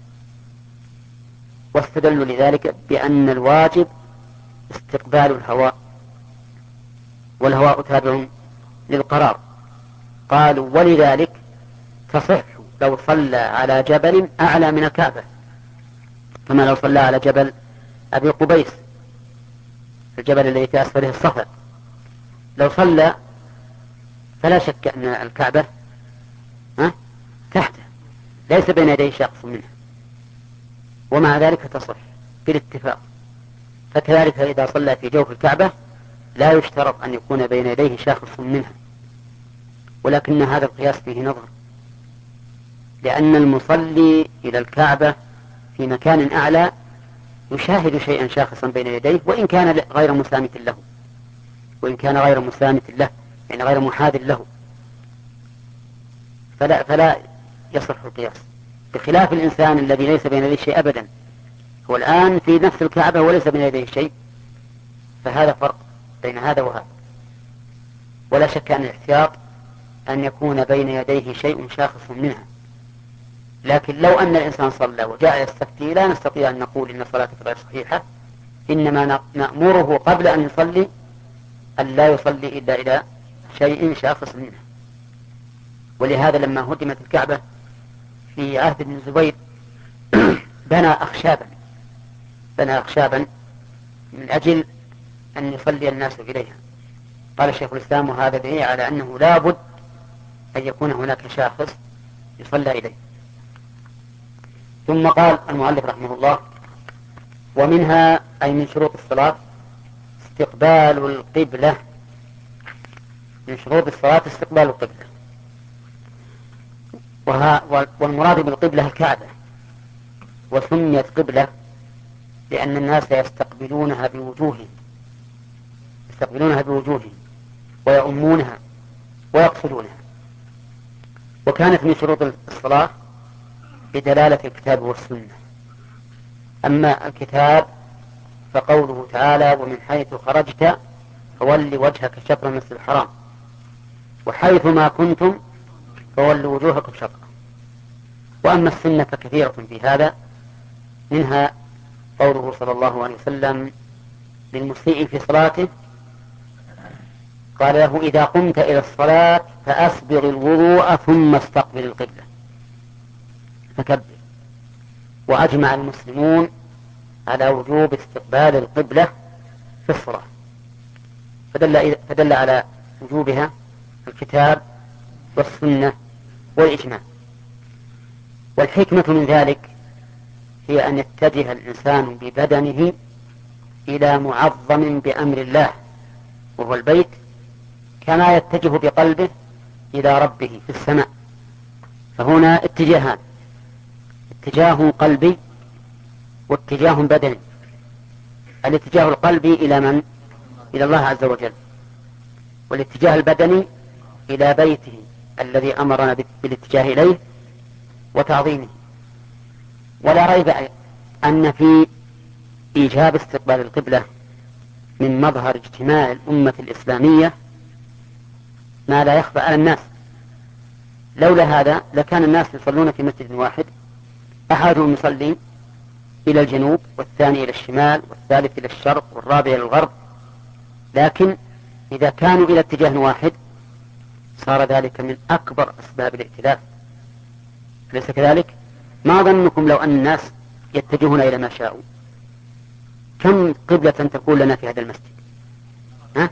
واستدلوا لذلك بأن الواجب استقبال الهواء، والهواء تابع للقرار. قالوا ولذلك تصح لو صلى على جبل أعلى من الكعبة، كما لو صلى على جبل أبي قبيس، الجبل الذي في أسفله الصفا، لو صلى فلا شك أن الكعبة ها تحته، ليس بين يديه شخص منها، ومع ذلك تصح بالاتفاق. فكذلك إذا صلى في جوف الكعبة لا يشترط أن يكون بين يديه شخص منها، ولكن هذا القياس فيه نظر، لأن المصلي إلى الكعبة في مكان أعلى يشاهد شيئا شاخصا بين يديه، وإن كان غير مسامت له، وإن كان غير مسامت له يعني غير محاذ له، فلا, فلا يصح القياس، بخلاف الإنسان الذي ليس بين يديه شيء أبدا، هو الآن في نفس الكعبة وليس بين يديه شيء، فهذا فرق بين هذا وهذا. ولا شك أن الاحتياط أن يكون بين يديه شيء شاخص منها. لكن لو أن الإنسان صلى وجاء يستفتي لا نستطيع أن نقول إن صلاته غير صحيحة، إنما نأمره قبل أن يصلي أن لا يصلي إلا إلى شيء شاخص منها. ولهذا لما هدمت الكعبة في عهد ابن الزبير بنى أخشابا بنى أخشابا من أجل أن يصلي الناس إليها. قال شيخ الإسلام وهذا دليل على أنه لا بد أن يكون هناك شاخص يصلى إليه. ثم قال المؤلف رحمه الله: ومنها أي من شروط الصلاة استقبال القبلة. من شروط الصلاة استقبال القبلة، والمراد بالقبلة الكعبة، وسميت قبلة لأن الناس يستقبلونها بوجوههم يستقبلونها بوجوههم ويؤمونها ويقصدونها. وكانت من شروط الصلاة بدلالة الكتاب والسنة. أما الكتاب فقوله تعالى: ومن حيث خرجت فول وجهك شطر المسجد الحرام وحيث ما كنتم فولوا وجوهكم شطره. وأما السنة فكثيرة في هذا، منها قوله صلى الله عليه وسلم للمسيء في صلاته، قال له: إذا قمت إلى الصلاة فأسبغ الوضوء ثم استقبل القبلة فكبر. وأجمع المسلمون على وجوب استقبال القبلة في الصلاة، فدل, فدل على وجوبها الكتاب والسنة والإجماع. والحكمة من ذلك هي أن يتجه الإنسان ببدنه إلى معظم بأمر الله وهو البيت، كما يتجه بقلبه إلى ربه في السماء. فهنا اتجاهان: اتجاه قلبي واتجاه بدني. الاتجاه القلبي إلى من؟ إلى الله عز وجل. والاتجاه البدني إلى بيته الذي أمرنا بالاتجاه إليه وتعظيمه. ولا ريب أن في إيجاب استقبال القبلة من مظهر اجتماع الأمة الإسلامية ما لا يخفى على الناس. لولا هذا لكان الناس يصلون في مسجد واحد، أحدهم يصلي إلى الجنوب والثاني إلى الشمال والثالث إلى الشرق والرابع إلى الغرب. لكن إذا كانوا إلى اتجاه واحد صار ذلك من أكبر أسباب الائتلاف، أليس كذلك؟ ما ظنكم لو أن الناس يتجهون إلى ما شاءوا؟ كم قبلة تكون لنا في هذا المسجد؟ ها؟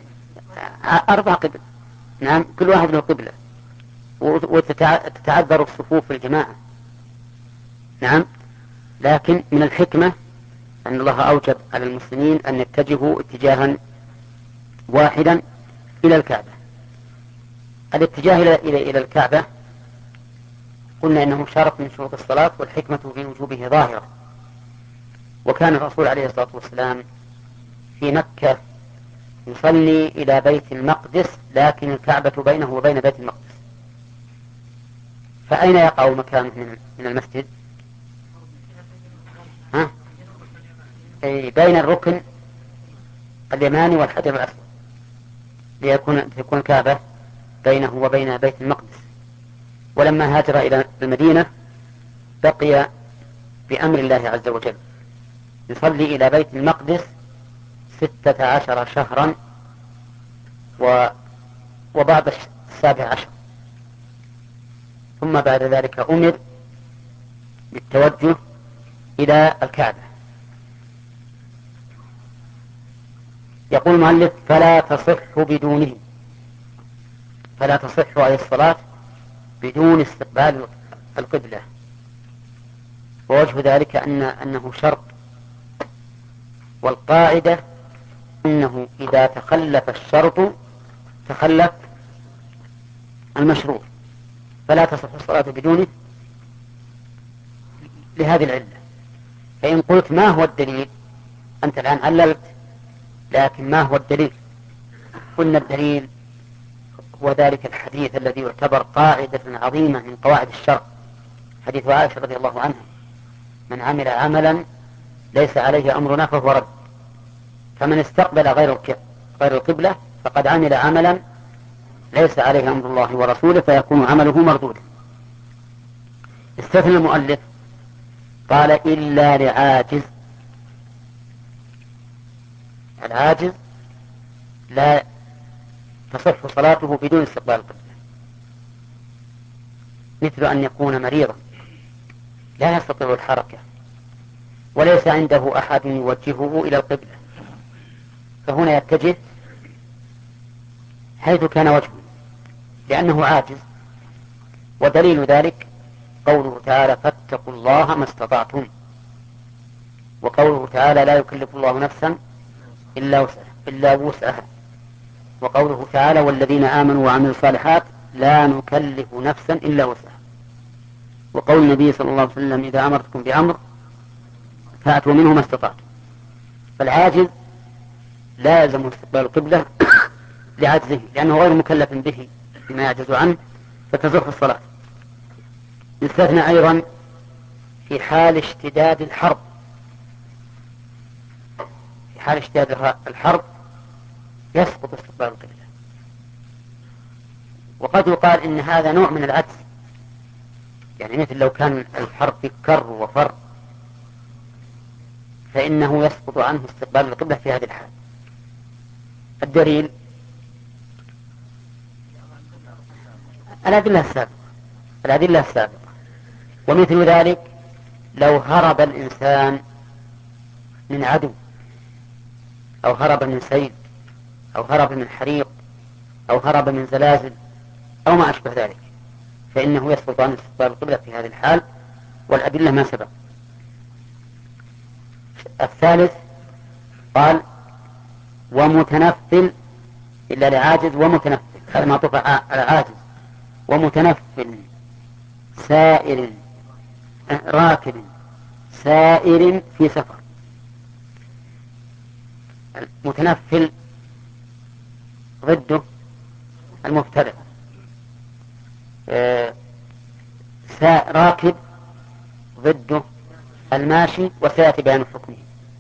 أربع قبل. نعم، كل واحد له قبلة، وتتعذر الصفوف في الجماعة. نعم، لكن من الحكمة أن الله أوجب على المسلمين أن يتجهوا اتجاها واحدا إلى الكعبة. الاتجاه إلى, إلى, إلى الكعبة قلنا إنه شرط من شروط الصلاة، والحكمة في وجوبه ظاهرة. وكان الرسول عليه الصلاة والسلام في مكة يصلي إلى بيت المقدس، لكن الكعبة بينه وبين بيت المقدس. فأين يقع مكانه من المسجد؟ ها؟ أي بين الركن اليماني والحجر الأسود، ليكون تكون الكعبة بينه وبين بيت المقدس. ولما هاجر إلى المدينة بقي بأمر الله عز وجل يصلي إلى بيت المقدس ستة عشر شهرا و... وبعد السابع عشر، ثم بعد ذلك أمر بالتوجه إلى الكعبة. يقول المؤلف: فلا تصح بدونه فلا تصح أي الصلاة بدون استقبال القبلة. ووجه ذلك أن أنه شرط، والقاعدة أنه إذا تخلف الشرط تخلف المشروط، فلا تصح الصلاة بدونه لهذه العلة. فإن قلت ما هو الدليل؟ أنت الآن عللت، لكن ما هو الدليل؟ قلنا الدليل هو ذلك الحديث الذي يعتبر قاعدة عظيمة من قواعد الشرع، حديث عائشة رضي الله عنها: من عمل عملا ليس عليه أمرنا فهو رد. فمن استقبل غير غير القبلة فقد عمل عملا ليس عليه أمر الله ورسوله فيكون عمله مردودا. استثنى المؤلف قال إلا لعاجز. العاجز لا تصح صلاته بدون استقبال القبلة، مثل أن يكون مريضا لا يستطيع الحركة وليس عنده أحد يوجهه إلى القبلة، فهنا يتجه حيث كان وجهه لأنه عاجز. ودليل ذلك قوله تعالى فاتقوا الله ما استطعتم، وقوله تعالى لا يكلف الله نفسا إلا وسعها, إلا وسعها. وقوله تعالى والذين آمنوا وعملوا الصالحات لا نكلف نفسا إلا وسعها. وقول النبي صلى الله عليه وسلم إذا أمرتكم بأمر فأتوا منه ما استطعتم. فالعاجز لا يلزم استقبال القبلة لعجزه لأنه غير مكلف به بما يعجز عنه فتصح الصلاة. يستثنى أيضا في حال اشتداد الحرب. في حال اشتداد الحرب يسقط استقبال القبلة. وقد يقال إن هذا نوع من العجز، يعني مثل لو كان الحرب في كر وفر فإنه يسقط عنه استقبال القبلة في هذه الحال. الدليل الأدلة السابقة الأدلة السابقة ومثل ذلك لو هرب الإنسان من عدو أو هرب من سيل أو هرب من حريق أو هرب من زلازل أو ما أشبه ذلك فإنه يسقط عن استقبال القبلة في هذه الحال، والأدلة ما سبق. الثالث قال ومتنفل إلا لعاجز ومتنفل، هذا معطوف على عاجز. ومتنفل سائر راكب سائر في سفر. المتنفل ضده المبتدأ، آه راكب ضده الماشي وسيأتي بيان حكمه.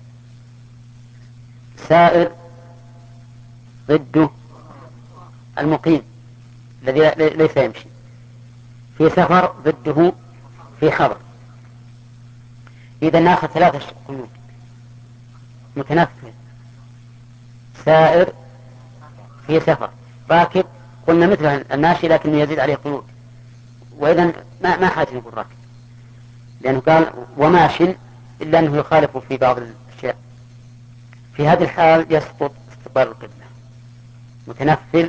سائر ضده المقيم الذي ليس يمشي. في سفر ضده في حضر. إذا ناخذ ثلاثة قيود: متنفل، سائر، في سفر، راكب. قلنا مثل الماشي لكن يزيد عليه قيود، وإذا ما ما حاجة نقول راكب لأنه قال وماشي إلا أنه يخالف في بعض الأشياء. في هذه الحال يسقط استقبال القبلة. متنفل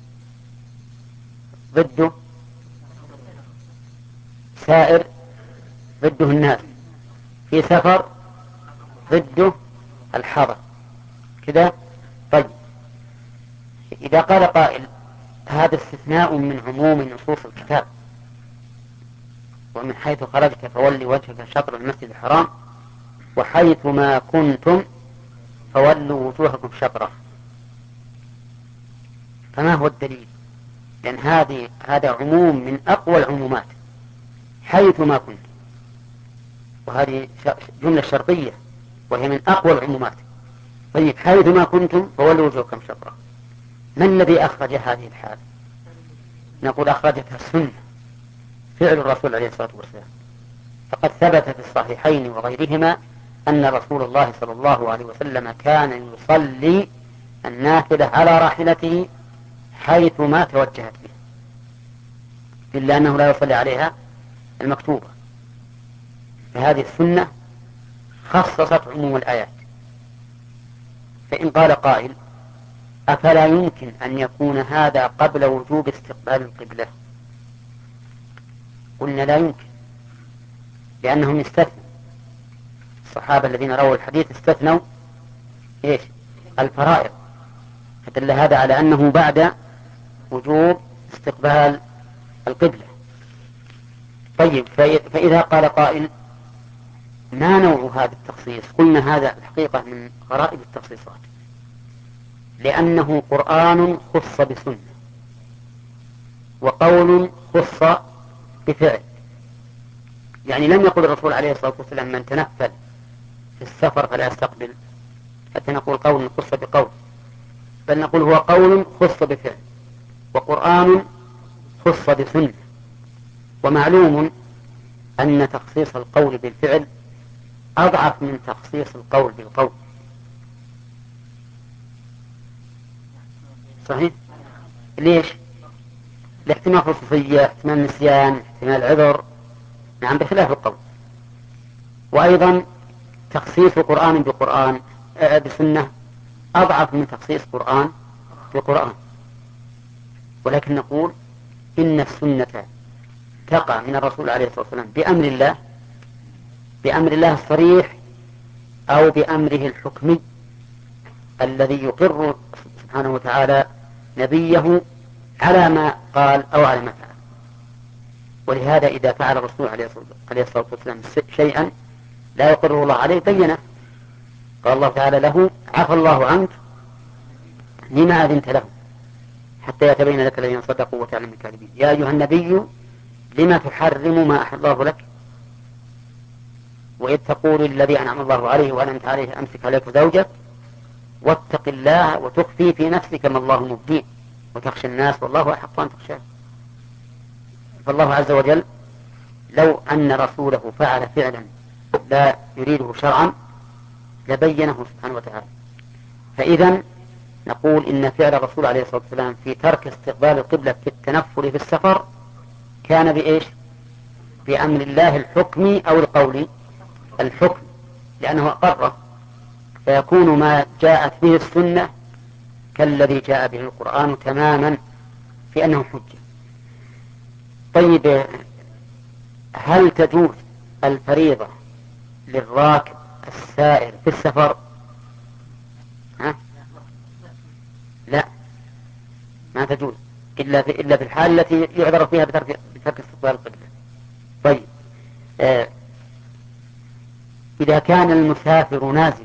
ضده سائر ضده الناس، في سفر ضده الحضر كذا. طيب إذا قال قائل هذا استثناء من عموم نصوص الكتاب، ومن حيث خرجت فولي وجهك شطر المسجد الحرام وحيث ما كنتم فولوا وجوهكم شطره، فما هو الدليل؟ لأن هذه هذا عموم من أقوى العمومات، حيث ما كنتم، وهذه جملة شرطية وهي من أقوى العمومات. طيب حيث ما كنتم فولوا وجوهكم شطره، من الذي أخرج هذه الحال؟ نقول أخرجتها السنة، فعل الرسول عليه الصلاة والسلام. فقد ثبت في الصحيحين وغيرهما أن رسول الله صلى الله عليه وسلم كان يصلي النافلة على راحلته حيث ما توجهت به، إلا أنه لا يصلي عليها المكتوبة. فهذه السنة خصصت عموم الآيات. فإن قال قائل أفلا يمكن أن يكون هذا قبل وجوب استقبال القبلة؟ قلنا لا يمكن، لأنهم استثنوا. الصحابة الذين رووا الحديث استثنوا إيش؟ الفرائض، فدل هذا على أنه بعد وجوب استقبال القبلة. طيب فإذا قال قائل ما نوع هذا التخصيص؟ قلنا هذا الحقيقة من غرائب التخصيصات، لأنه قرآن خص بسنة وقول خص بفعل. يعني لم يقل الرسول عليه الصلاة والسلام من تنفل في السفر فلا يستقبل حتى نقول قول خص بقول، بل نقول هو قول خص بفعل. وقرآن خص بسنة. ومعلوم أن تخصيص القول بالفعل أضعف من تخصيص القول بالقول. صحيح؟ ليش؟ لاحتمال خصوصية، احتمال نسيان، احتمال عذر، نعم، بخلاف القول. وأيضا تخصيص قرآن بقرآن بسنة أضعف من تخصيص قرآن بقرآن. ولكن نقول إن السنة تقع من الرسول عليه الصلاة والسلام بأمر الله، بأمر الله الصريح أو بأمره الحكمي الذي يقر سبحانه وتعالى نبيه على ما قال أو على ما فعل. ولهذا إذا فعل الرسول عليه الصلاة والسلام شيئا لا يقره الله عليه بينه. قال الله تعالى له: عفى الله عنك لما أذنت له حتى يتبين لك الذين صدقوا وتعلم الكاذبين. يا أيها النبي لما تحرم ما أحل الله لك وإذ تقول الذي أنعم الله عليه وأنعمت عليه أمسك عليك زوجك واتق الله وتخفي في نفسك ما الله مبديه وتخشى الناس والله أحق أن تخشاه. فالله عز وجل لو أن رسوله فعل فعلا لا يريده شرعا لبينه سبحانه وتعالى. فإذا نقول إن فعل الرسول عليه الصلاة والسلام في ترك استقبال القبلة في التنفل في السفر كان بإيش؟ بأمر الله الحكمي أو القولي؟ الحكم، لأنه أقره، فيكون ما جاءت به السنة كالذي جاء به القرآن تماما في أنه حجة. طيب، هل تجوز الفريضة للراكب السائر في السفر؟ ها؟ لا، ما تجوز إلا في, إلا في الحال التي يعذر فيها بترك, بترك استقبال القبلة. طيب، آه إذا كان المسافر نازلا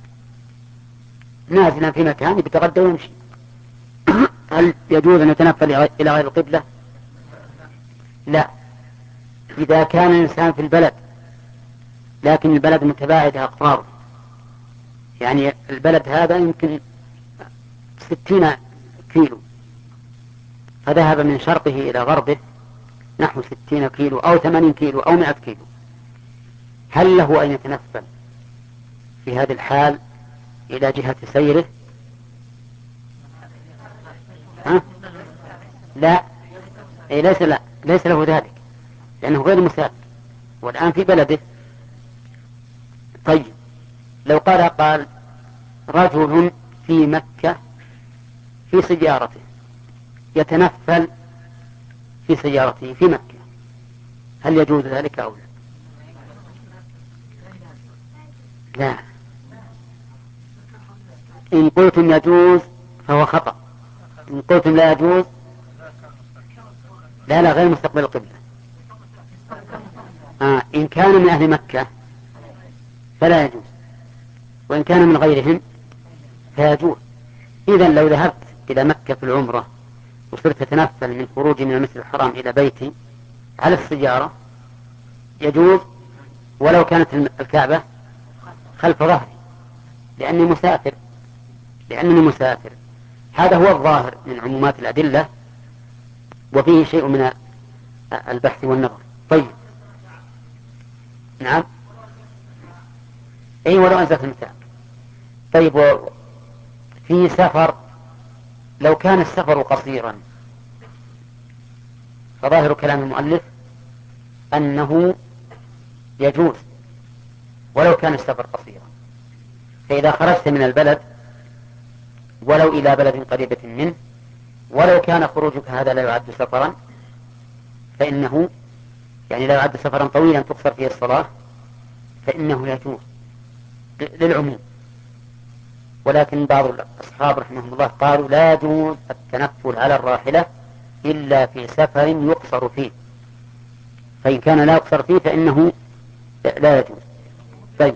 نازلا في مكان يتغدى ويمشي، هل يجوز أن يتنفل إلى غير القبلة؟ لا. إذا كان الإنسان في البلد لكن البلد متباعدة أقطاره، يعني البلد هذا يمكن ستين كيلو، فذهب من شرقه إلى غربه نحو ستين كيلو أو ثمانين كيلو أو مئة كيلو، هل له أن يتنفل في هذه الحال إلى جهة سيره؟ ها؟ لا، إيه ليس, لا ليس له ذلك، لأنه غير مسافر والآن في بلده. طيب، لو قال قال رجل في مكة في سيارته يتنفل في سيارته في مكة، هل يجوز ذلك أو لا؟ لا. إن قلتم يجوز فهو خطأ، إن قلتم لا يجوز لا لا غير مستقبل القبلة. آه إن كان من أهل مكة فلا يجوز، وإن كان من غيرهم فيجوز. إذن لو ذهبت إلى مكة في العمرة وصرت تتنفل من خروجي من المسجد الحرام إلى بيتي على السيارة يجوز، ولو كانت الكعبة خلف ظهري، لأني مسافر لأنني مسافر هذا هو الظاهر من عمومات الأدلة، وفيه شيء من البحث والنظر. طيب، نعم، أي ولو أنزلت المتاع. طيب، في سفر لو كان السفر قصيرا فظاهر كلام المؤلف أنه يجوز ولو كان السفر قصيرا. فإذا خرجت من البلد ولو إلى بلد قريبة منه ولو كان خروجك هذا لا يعد سفرا فإنه يعني لا يعد سفرا طويلا تقصر فيه الصلاة فإنه يجوز للعموم. ولكن بعض الأصحاب رحمهم الله قالوا لا يجوز التنفل على الراحلة إلا في سفر يقصر فيه، فإن كان لا يقصر فيه فإنه لا يجوز. طيب،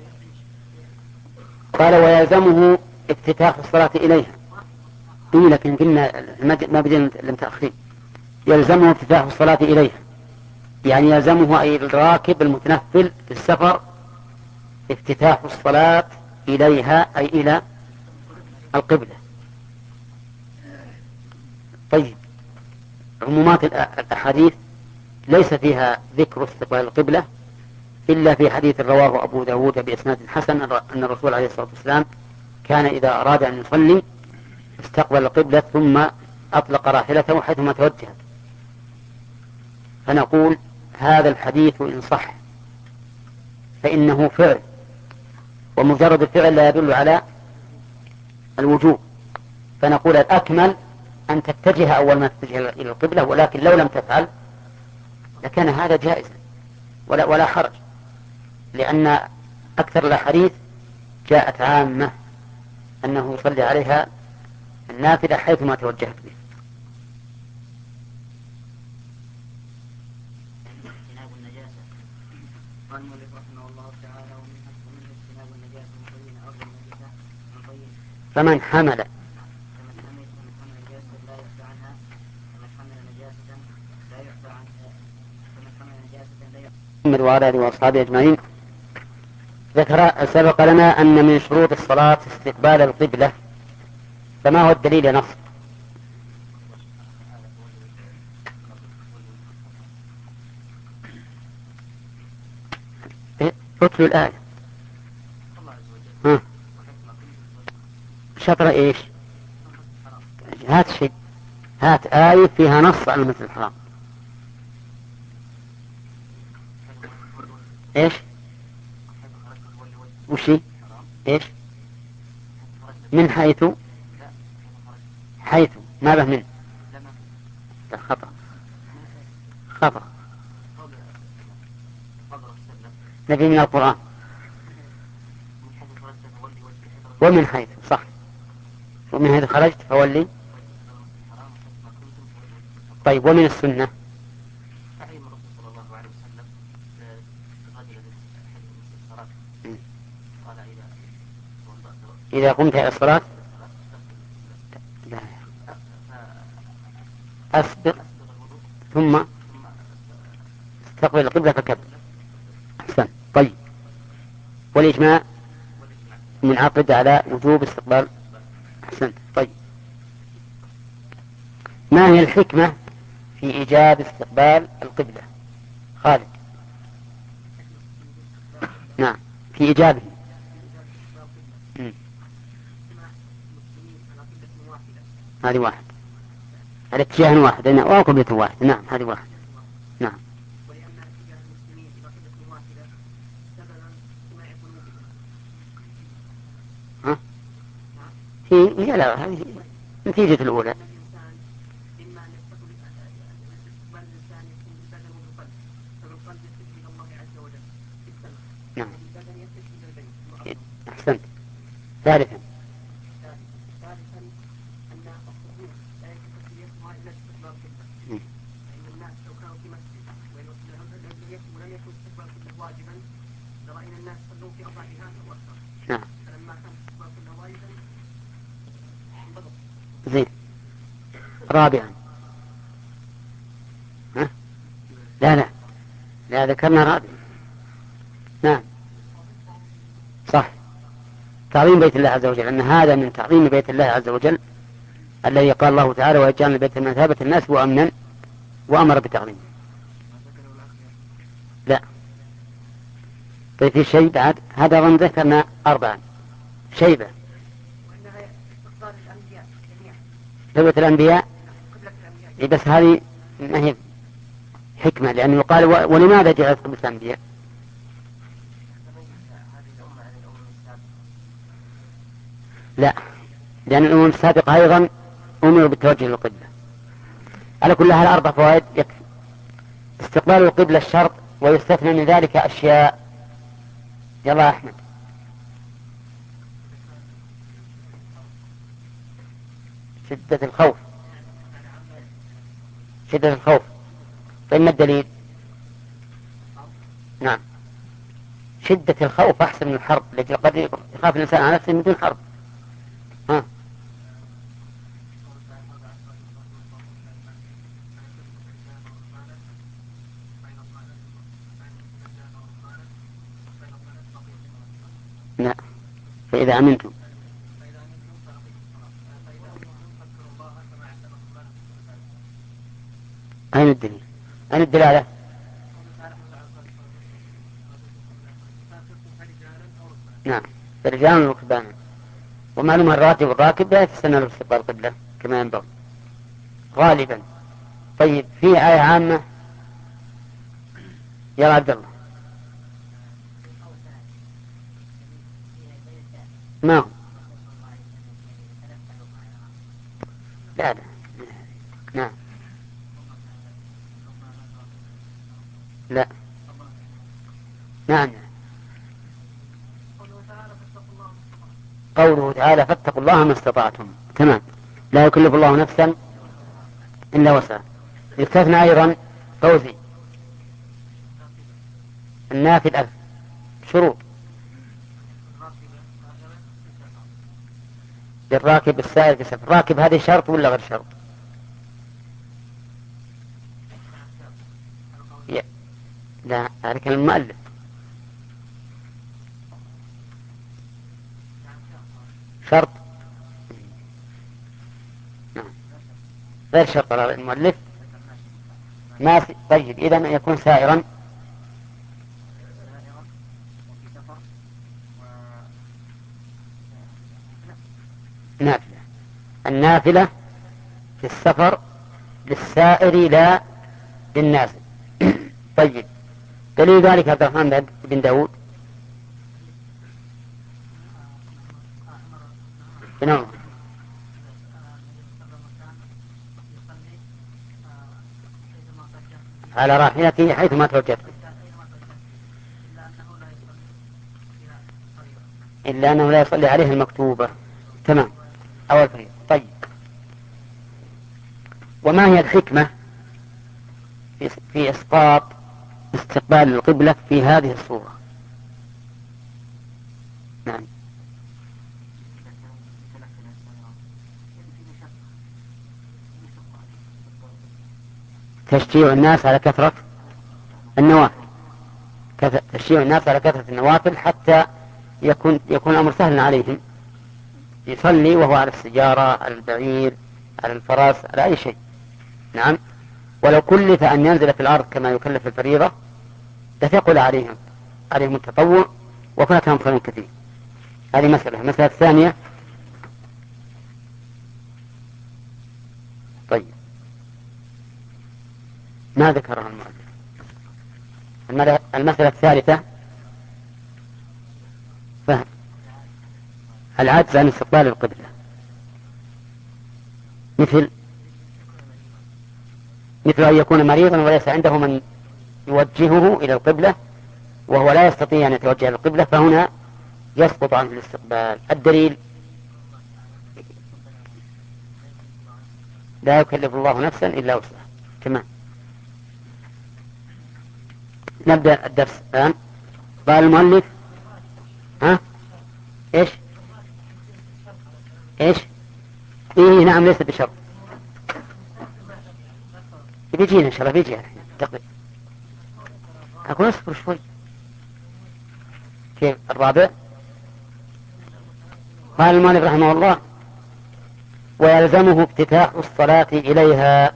قال ويلزمه افتتاح الصلاة إليها. إيه لكن قلنا ما بدنا المتأخرين. يلزمه افتتاح الصلاة إليها، يعني يلزمه أي الراكب المتنفل في السفر افتتاح الصلاة إليها أي إلى القبلة. طيب، عمومات الأحاديث ليس فيها ذكر استقبال القبلة إلا في حديث رواه أبو داود بإسناد حسن أن الرسول عليه الصلاة والسلام كان إذا أراد أن يصلي استقبل القبلة ثم أطلق راحلته حيثما توجهت. فنقول هذا الحديث إن صح فإنه فعل، ومجرد الفعل لا يدل على الوجوب، فنقول الأكمل أن تتجه أول ما تتجه إلى القبلة، ولكن لو لم تفعل لكان هذا جائزا ولا, ولا حرج، لأن أكثر الأحاديث جاءت عامة أنه يصلي عليها النافلة حيثما توجهت به. اجتناب النجاسة. قال المؤلف رحمه الله تعالى ومنها اجتناب النجاسة مبين أرض النجاسة مبين. فمن حمل فمن حمل فمن حمل نجاسة لا يعفى عنها فمن حمل نجاسة لا يعفى عنها فمن حمل نجاسة لا يعفى. محمد وعلى آله وأصحابه أجمعين. ذكر سبق لنا أن من شروط الصلاة استقبال القبلة، فما هو الدليل نص؟ اتلوا الآية. ها. شطر ايش؟ هات شيء، هات آية فيها نص على المسجد الحرام. ايش؟ وشي؟ ايش؟ من حيث حيث ما به من لا خطأ خطأ نبي من القرآن. ومن حيث صح، ومن حيث خرجت فولي. طيب، ومن السنة إذا قمت إلى الصلاة لا أسبق ثم استقبل القبلة فكبر. أحسن. طيب، والإجماع منعقد على وجوب استقبال. أحسن. طيب، ما هي الحكمة في إيجاب استقبال القبلة؟ خالد. نعم، في إيجابه. هذه واحد، على اتجاه واحد أو قبلة واحد. نعم، هذه واحد. نعم. ها؟ هي هي لا، هذه نتيجة الأولى. نعم. أحسنت. ثالثا نعم. زين. رابعا ها؟ لا لا لا ذكرنا رابعا. نعم صح، تعظيم بيت الله عز وجل، أن هذا من تعظيم بيت الله عز وجل الذي قال الله تعالى ويجعل البيت مثابة الناس وأمنا وأمر بتعظيمه. لا. طيب، في شيء بعد هذا ظن ذكرنا أربعا. شيبة قبلة الأنبياء. بس هذه ما هي حكمة، لأنه يقال ولماذا جعلت قبلة الأنبياء؟ لا، لأن الأمم السابقة أيضا أمروا بالتوجه للقبلة. على كل هذه أربع فوائد يكفي. استقبال القبلة الشرط، ويستثنى من ذلك أشياء. يلا أحمد. شدة الخوف. شدة الخوف. طيب، ما الدليل؟ نعم، شدة الخوف أحسن من الحرب، التي قد يخاف الإنسان على نفسه من دون حرب. ها. لا، فإذا أمنتم. أين الدليل؟ أين الدلالة؟ نعم رجال وركبانا. ومعلوم الراتب والراكب لا يتسنى له استقبال القبلة كما ينبغي غالبا. طيب في آية عامة يا عبد الله ما هو؟ لا لا نعم لا نعم قوله تعالى فاتقوا الله ما استطعتم. تمام. لا يكلف الله نفسا إلا وسعها. يستثنى أيضا فوزي النافلة شروط للراكب السائر في السفر. الراكب هذه شرط ولا غير شرط؟ لا هذا كلام المؤلف. شرط نعم غير شرط على المؤلف ما في. طيب إذن يكون سائرا نافلة. النافلة في السفر للسائر لا للنازل. طيب دليل ذلك عبد الرحمن بن داود نعم على راحلته حيثما توجهت إلا أنه لا يصلي عليه المكتوبة. تمام أول فريق. طيب وما هي الحكمة في إسقاط استقبال القبلة في هذه الصورة؟ نعم تشجيع الناس على كثرة النوافل. تشجيع الناس على كثرة النوافل حتى يكون يكون الأمر سهلا عليهم. يصلي وهو على السيارة على البعير على الفرس على أي شيء. نعم ولو كلف أن ينزل في الأرض كما يكلف الفريضة لثقل عليهم عليهم التطوع وفاتهم خير كثير. هذه مسألة. المسألة الثانية طيب ما ذكرها المؤلف. المسألة الثالثة فهم العجز عن استقبال القبلة مثل مثل أن يكون مريضا وليس عنده من يوجهه إلى القبلة وهو لا يستطيع أن يتوجه إلى القبلة فهنا يسقط عنه الاستقبال. الدليل لا يكلف الله نفسا إلا وسعها. تمام. نبدأ الدرس الآن. قال المؤلف ها إيش إيش إيه نعم ليس بشرط. بيجينا إن شاء الله بيجي تقريبا. أقول أصبر شوي. كيف الرابع؟ قال المؤلف رحمه الله ويلزمه افتتاح الصلاة إليها.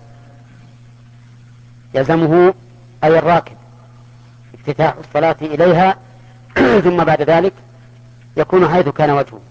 يلزمه أي الراكب افتتاح الصلاة إليها ثم بعد ذلك يكون حيث كان وجهه.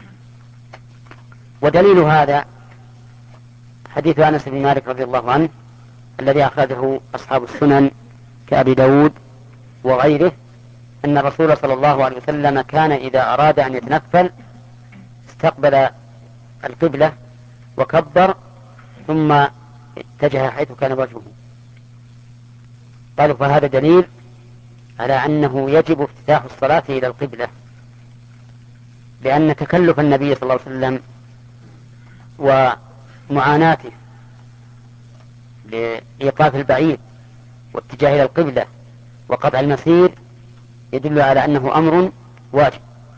ودليل هذا حديث أنس بن مالك رضي الله عنه الذي أخرجه أصحاب السنن كأبي داود وغيره أن الرسول صلى الله عليه وسلم كان إذا أراد أن يتنفل استقبل القبلة وكبر ثم اتجه حيث كان وجهه. قالوا فهذا دليل على أنه يجب افتتاح الصلاة إلى القبلة لأن تكلف النبي صلى الله عليه وسلم ومعاناته لإيقاف البعير واتجاه إلى القبلة وقطع المسير يدل على أنه أمر واجب.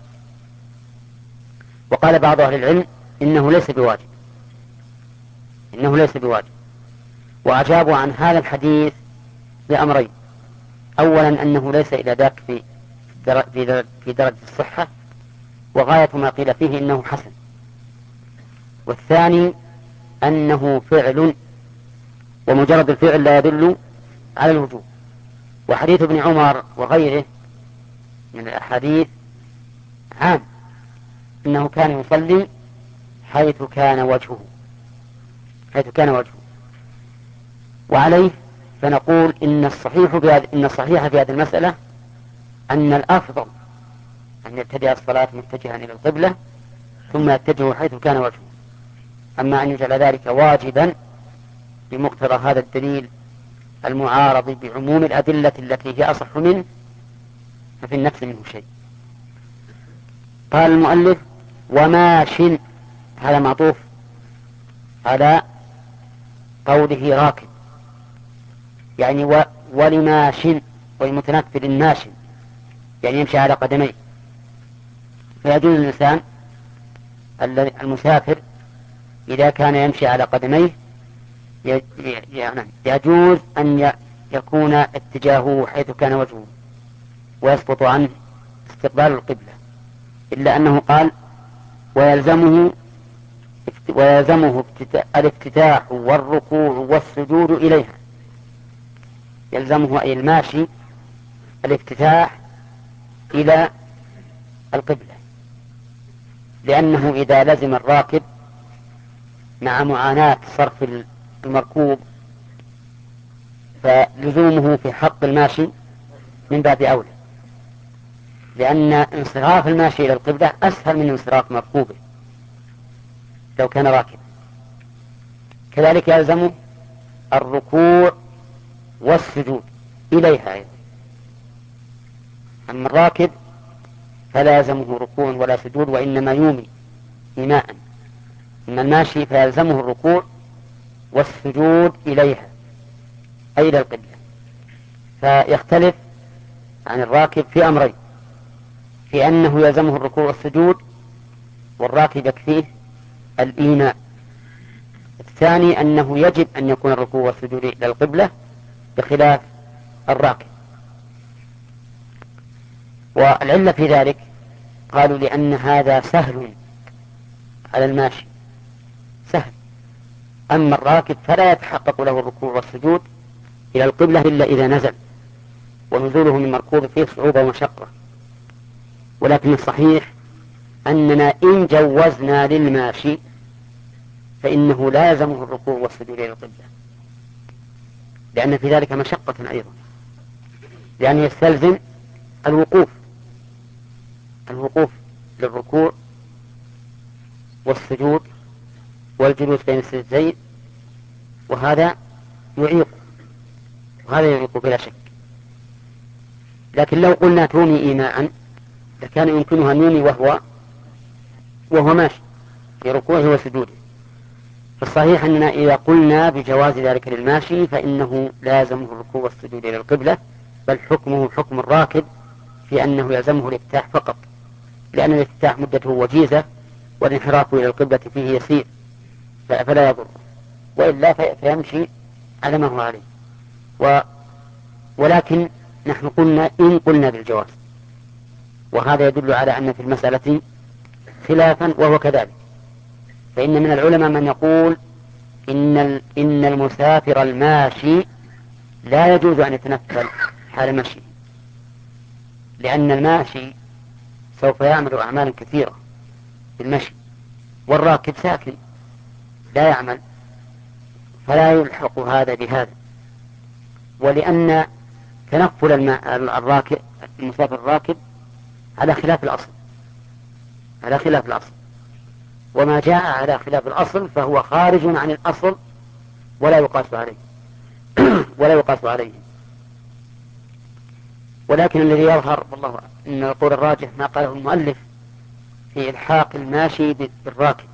وقال بعض أهل العلم إنه ليس بواجب إنه ليس بواجب وأجابوا عن هذا الحديث بأمرين. أولا أنه ليس إلى ذاك في في درجة الصحة وغاية ما قيل فيه إنه حسن. والثاني أنه فعل ومجرد الفعل لا يدل على الوجوب. وحديث ابن عمر وغيره من الأحاديث عام، إنه كان يصلي حيث كان وجهه حيث كان وجهه وعليه فنقول إن الصحيح في هذه إن الصحيح في هذه المسألة أن الأفضل أن يبتدئ الصلاة متجها إلى القبلة ثم يتجه حيث كان وجهه. أما أن يجعل ذلك واجبا بمقتضى هذا الدليل المعارض بعموم الأدلة التي هي أصح منه ففي النفس منه شيء. قال المؤلف وماش، هذا معطوف على قوله راكب، يعني و... ولماش، والمتنفل ماش يعني يمشي على قدميه. فيجوز الإنسان المسافر إذا كان يمشي على قدميه يعني يجوز أن يكون اتجاهه حيث كان وجهه ويسقط عنه استقبال القبلة، إلا أنه قال ويلزمه ويلزمه الافتتاح والركوع والسجود إليها. يلزمه أي الماشي الافتتاح إلى القبلة، لأنه إذا لزم الراكب مع معاناة صرف المركوب فلزومه في حق الماشي من باب أولى، لأن انصراف الماشي إلى القبلة أسهل من انصراف مركوبه لو كان راكب. كذلك يلزمه الركوع والسجود إليها أيضا. أما الراكب فلا يلزمه ركوع ولا سجود وإنما يومي إيماء. أما الماشي فيلزمه الركوع والسجود إليها أي إلى القبلة. فيختلف عن الراكب في أمرين: في أنه يلزمه الركوع والسجود، والراكب يكفيه الإيماء. الثاني أنه يجب أن يكون الركوع والسجود إلى القبلة بخلاف الراكب. والعلة في ذلك قالوا لأن هذا سهل على الماشي سهل، أما الراكب فلا يتحقق له الركوع والسجود إلى القبلة إلا إذا نزل، ونزوله من مركوب فيه صعوبة ومشقة. ولكن الصحيح أننا إن جوزنا للماشي فإنه لا يلزمه الركوع والسجود إلى القبلة، لأن في ذلك مشقة أيضا، لأنه يستلزم الوقوف الوقوف للركوع والسجود والجلوس بين السجدين، وهذا يعيق وهذا يعيق بلا شك. لكن لو قلنا تومي إيماء لكان يمكنها النوم وهو وهو ماشي في ركوعه وسجوده. فالصحيح أننا إذا قلنا بجواز ذلك للماشي فإنه لازمه الركوع والسجود إلى القبلة، بل حكمه حكم الراكب في أنه يلزمه الافتتاح فقط، لأن الافتتاح مدته وجيزة والانحراف إلى القبلة فيه يسير فلا يضر، وإلا فيمشي على ما هو عليه. و ولكن نحن قلنا إن قلنا بالجواز، وهذا يدل على أن في المسألة خلافا وهو كذلك. فإن من العلماء من يقول إن إن المسافر الماشي لا يجوز أن يتنفل حال مشي، لأن الماشي سوف يعمل أعمالا كثيرة بالمشي، والراكب ساكن لا يعمل، فلا يلحق هذا بهذا. ولأن تنفل الراكب المسافر الراكب على خلاف الأصل على خلاف الأصل وما جاء على خلاف الأصل فهو خارج عن الأصل ولا يقاس عليه ولا يقاس عليه. ولكن الذي يظهر والله إن القول الراجح ما قاله المؤلف في إلحاق الماشي بالراكب،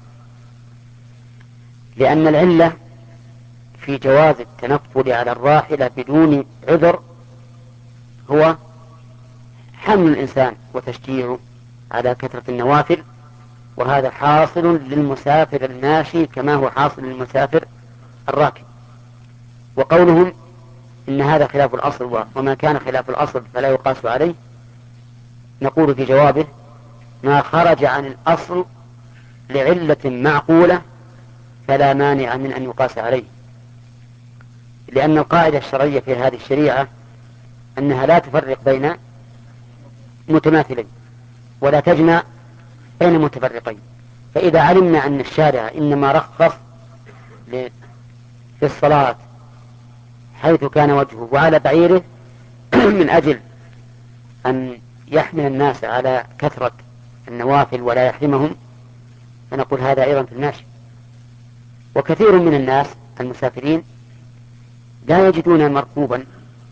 لأن العلة في جواز التنفل على الراحلة بدون عذر هو حمل الإنسان وتشجيعه على كثرة النوافل، وهذا حاصل للمسافر الماشي كما هو حاصل للمسافر الراكب. وقولهم إن هذا خلاف الأصل وما كان خلاف الأصل فلا يقاس عليه، نقول في جوابه ما خرج عن الأصل لعلة معقولة فلا مانع من أن يقاس عليه. لأن القاعدة الشرعية في هذه الشريعة أنها لا تفرق بين متماثلين ولا تجمع بين متفرقين. فإذا علمنا أن الشارع إنما رخص في الصلاة حيث كان وجهه وعلى بعيره من أجل أن يحمل الناس على كثرة النوافل ولا يحرمهم، فنقول هذا أيضا في الماشي. وكثير من الناس المسافرين لا يجدون مركوبا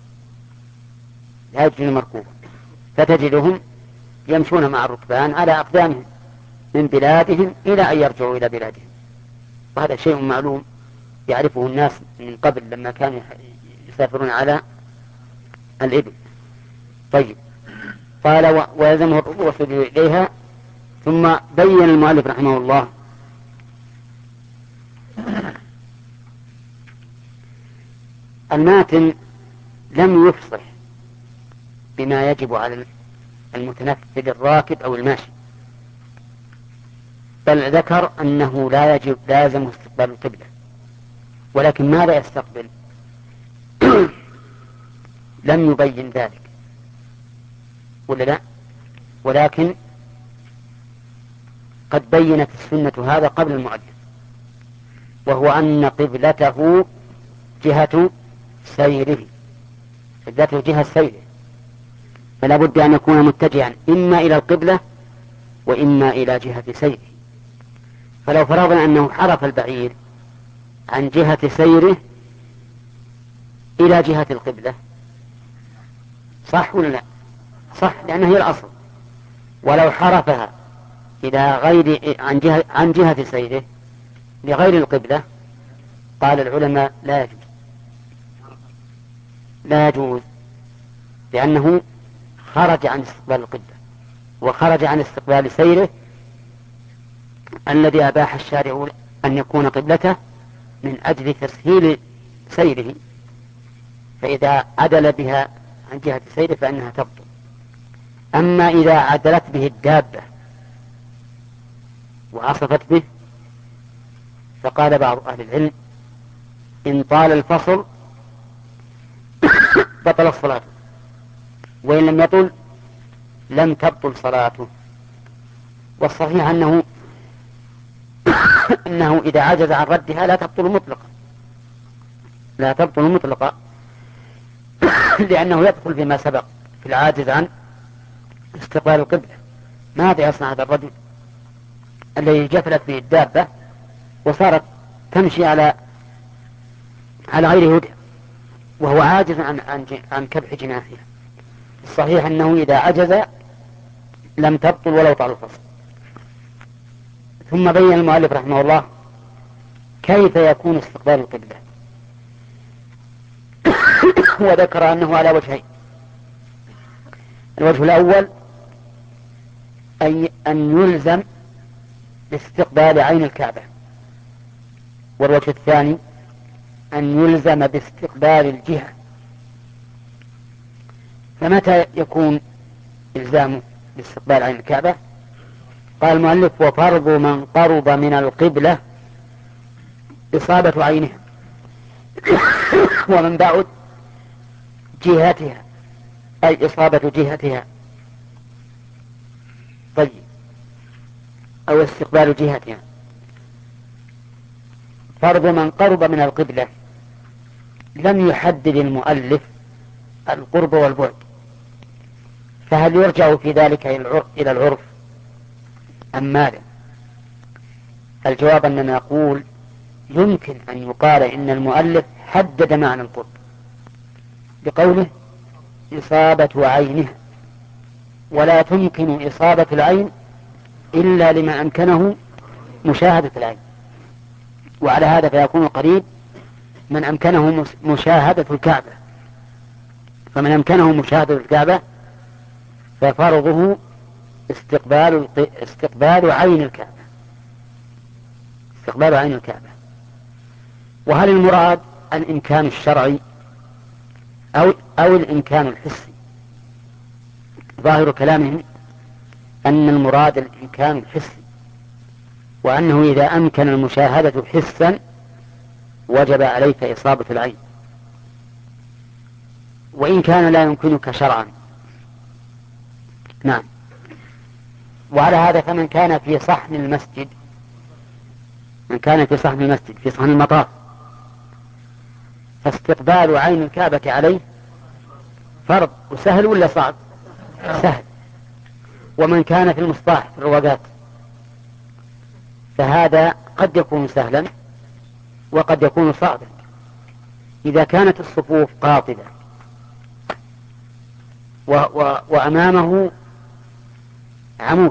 لا يجدون مركوبا فتجدهم يمشون مع الركبان على أقدامهم من بلادهم إلى أن يرجعوا إلى بلادهم، وهذا شيء معلوم يعرفه الناس من قبل لما كانوا يسافرون على الإبل. طيب، قال ويلزمه الركوب والسجود إليها. ثم بين المؤلف رحمه الله الماتن لم يفصح بما يجب على المتنفذ الراكب أو الماشي، بل ذكر أنه لا يجب لازم استقبال القبلة، ولكن ماذا يستقبل؟ لم يبين ذلك ولا لا؟ ولكن قد بينت السنة هذا قبل المؤلف، وهو أن قبلته جهة سيره، قبلته جهة سيره، فلا بد أن يكون متجها إما إلى القبلة وإما إلى جهة سيره. فلو فرضنا أنه حرف البعير عن جهة سيره إلى جهة القبلة صح ولا لا؟ صح، لأنها هي الأصل. ولو حرفها إلى غير عن جهة, عن جهة سيره لغير القبلة قال العلماء لا يجوز لا يجوز لأنه خرج عن استقبال القبلة وخرج عن استقبال سيره الذي أباح الشارع أن يكون قبلته من أجل تسهيل سيره، فإذا عدل بها عن جهة سيره فإنها تبطل. أما إذا عدلت به الدابة وعصفت به فقال بعض أهل العلم إن طال الفصل بطل الصلاة، وإن لم يطل لم تبطل صلاته. والصحيح أنه أنه إذا عجز عن ردها لا تبطل مطلقا لا تبطل مطلقا لأنه يدخل فيما سبق في العاجز عن استقبال القبلة. ماذا يصنع هذا الرجل الذي جفلت به الدابة وصارت تمشي على على غير هدى وهو عاجز عن عن عن كبح جناحها؟ الصحيح أنه إذا عجز لم تبطل ولو طال الفصل. ثم بين المؤلف رحمه الله كيف يكون استقبال القبلة، وذكر أنه على وجهين. الوجه الأول أي أن يلزم باستقبال عين الكعبة، والوجه الثاني أن يلزم باستقبال الجهة. فمتى يكون إلزامه باستقبال عين الكعبة؟ قال المؤلف وفرض من قرب من القبلة إصابة عينها ومن بعد جهتها أي إصابة جهتها. طيب، أو استقبال جهتها. فرض من قرب من القبلة لم يحدد المؤلف القرب والبعد، فهل يرجع في ذلك إلى العرف أم ماذا؟ الجواب أننا نقول يمكن أن يقال إن المؤلف حدد معنى القرب بقوله إصابة عينها، ولا تمكن إصابة العين إلا لمن أمكنه مشاهدة العين، وعلى هذا فيكون قريب من أمكنه مشاهدة الكعبة. فمن أمكنه مشاهدة الكعبة ففرضه استقبال استقبال عين الكعبة استقبال عين الكعبة. وهل المراد الإمكان الشرعي أو أو الإمكان الحسي؟ ظاهر كلامهم أن المراد الإمكان الحسي، وأنه إذا أمكن المشاهدة حسا وجب عليك إصابة العين، وإن كان لا يمكنك شرعا. نعم. وعلى هذا فمن كان في صحن المسجد من كان في صحن المسجد في صحن المطاف فاستقبال عين الكعبة عليه فرض وسهل ولا صعب؟ سهل. ومن كان في المصباح في الرواقات فهذا قد يكون سهلا وقد يكون صعبا. إذا كانت الصفوف قاطبة و و وأمامه عمود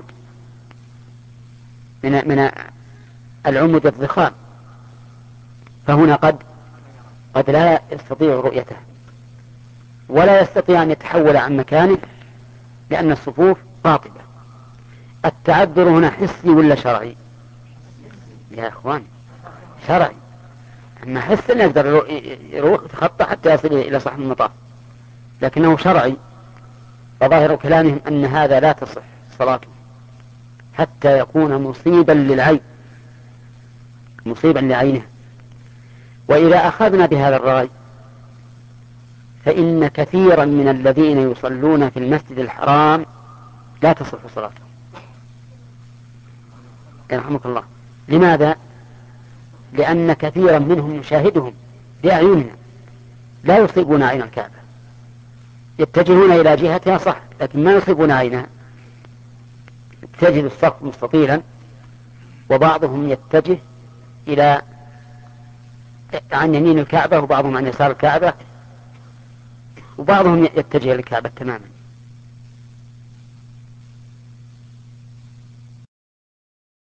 من من العمود الضخام فهنا قد قد لا يستطيع رؤيته ولا يستطيع أن يتحول عن مكانه لأن الصفوف قاطبة. التعذر هنا حسي ولا شرعي؟ يا أخوان شرعي. أما حس أن يقدر يروح يتخطى حتى يصل إلى صحن المطاف، لكنه شرعي. وظاهر كلامهم أن هذا لا تصح صلاته حتى يكون مصيبا للعين مصيبا لعينه. وإذا أخذنا بهذا الرأي فإن كثيرا من الذين يصلون في المسجد الحرام لا تصح صلاتهم يرحمك الله. لماذا؟ لأن كثيرا منهم نشاهدهم بأعيننا لا يصيبون عين الكعبة، يتجهون إلى جهتها صح لكن ما يصيبون عينها. تجد الصف مستطيلا وبعضهم يتجه إلى عن يمين الكعبة وبعضهم عن يسار الكعبة وبعضهم يتجه إلى الكعبة تماما.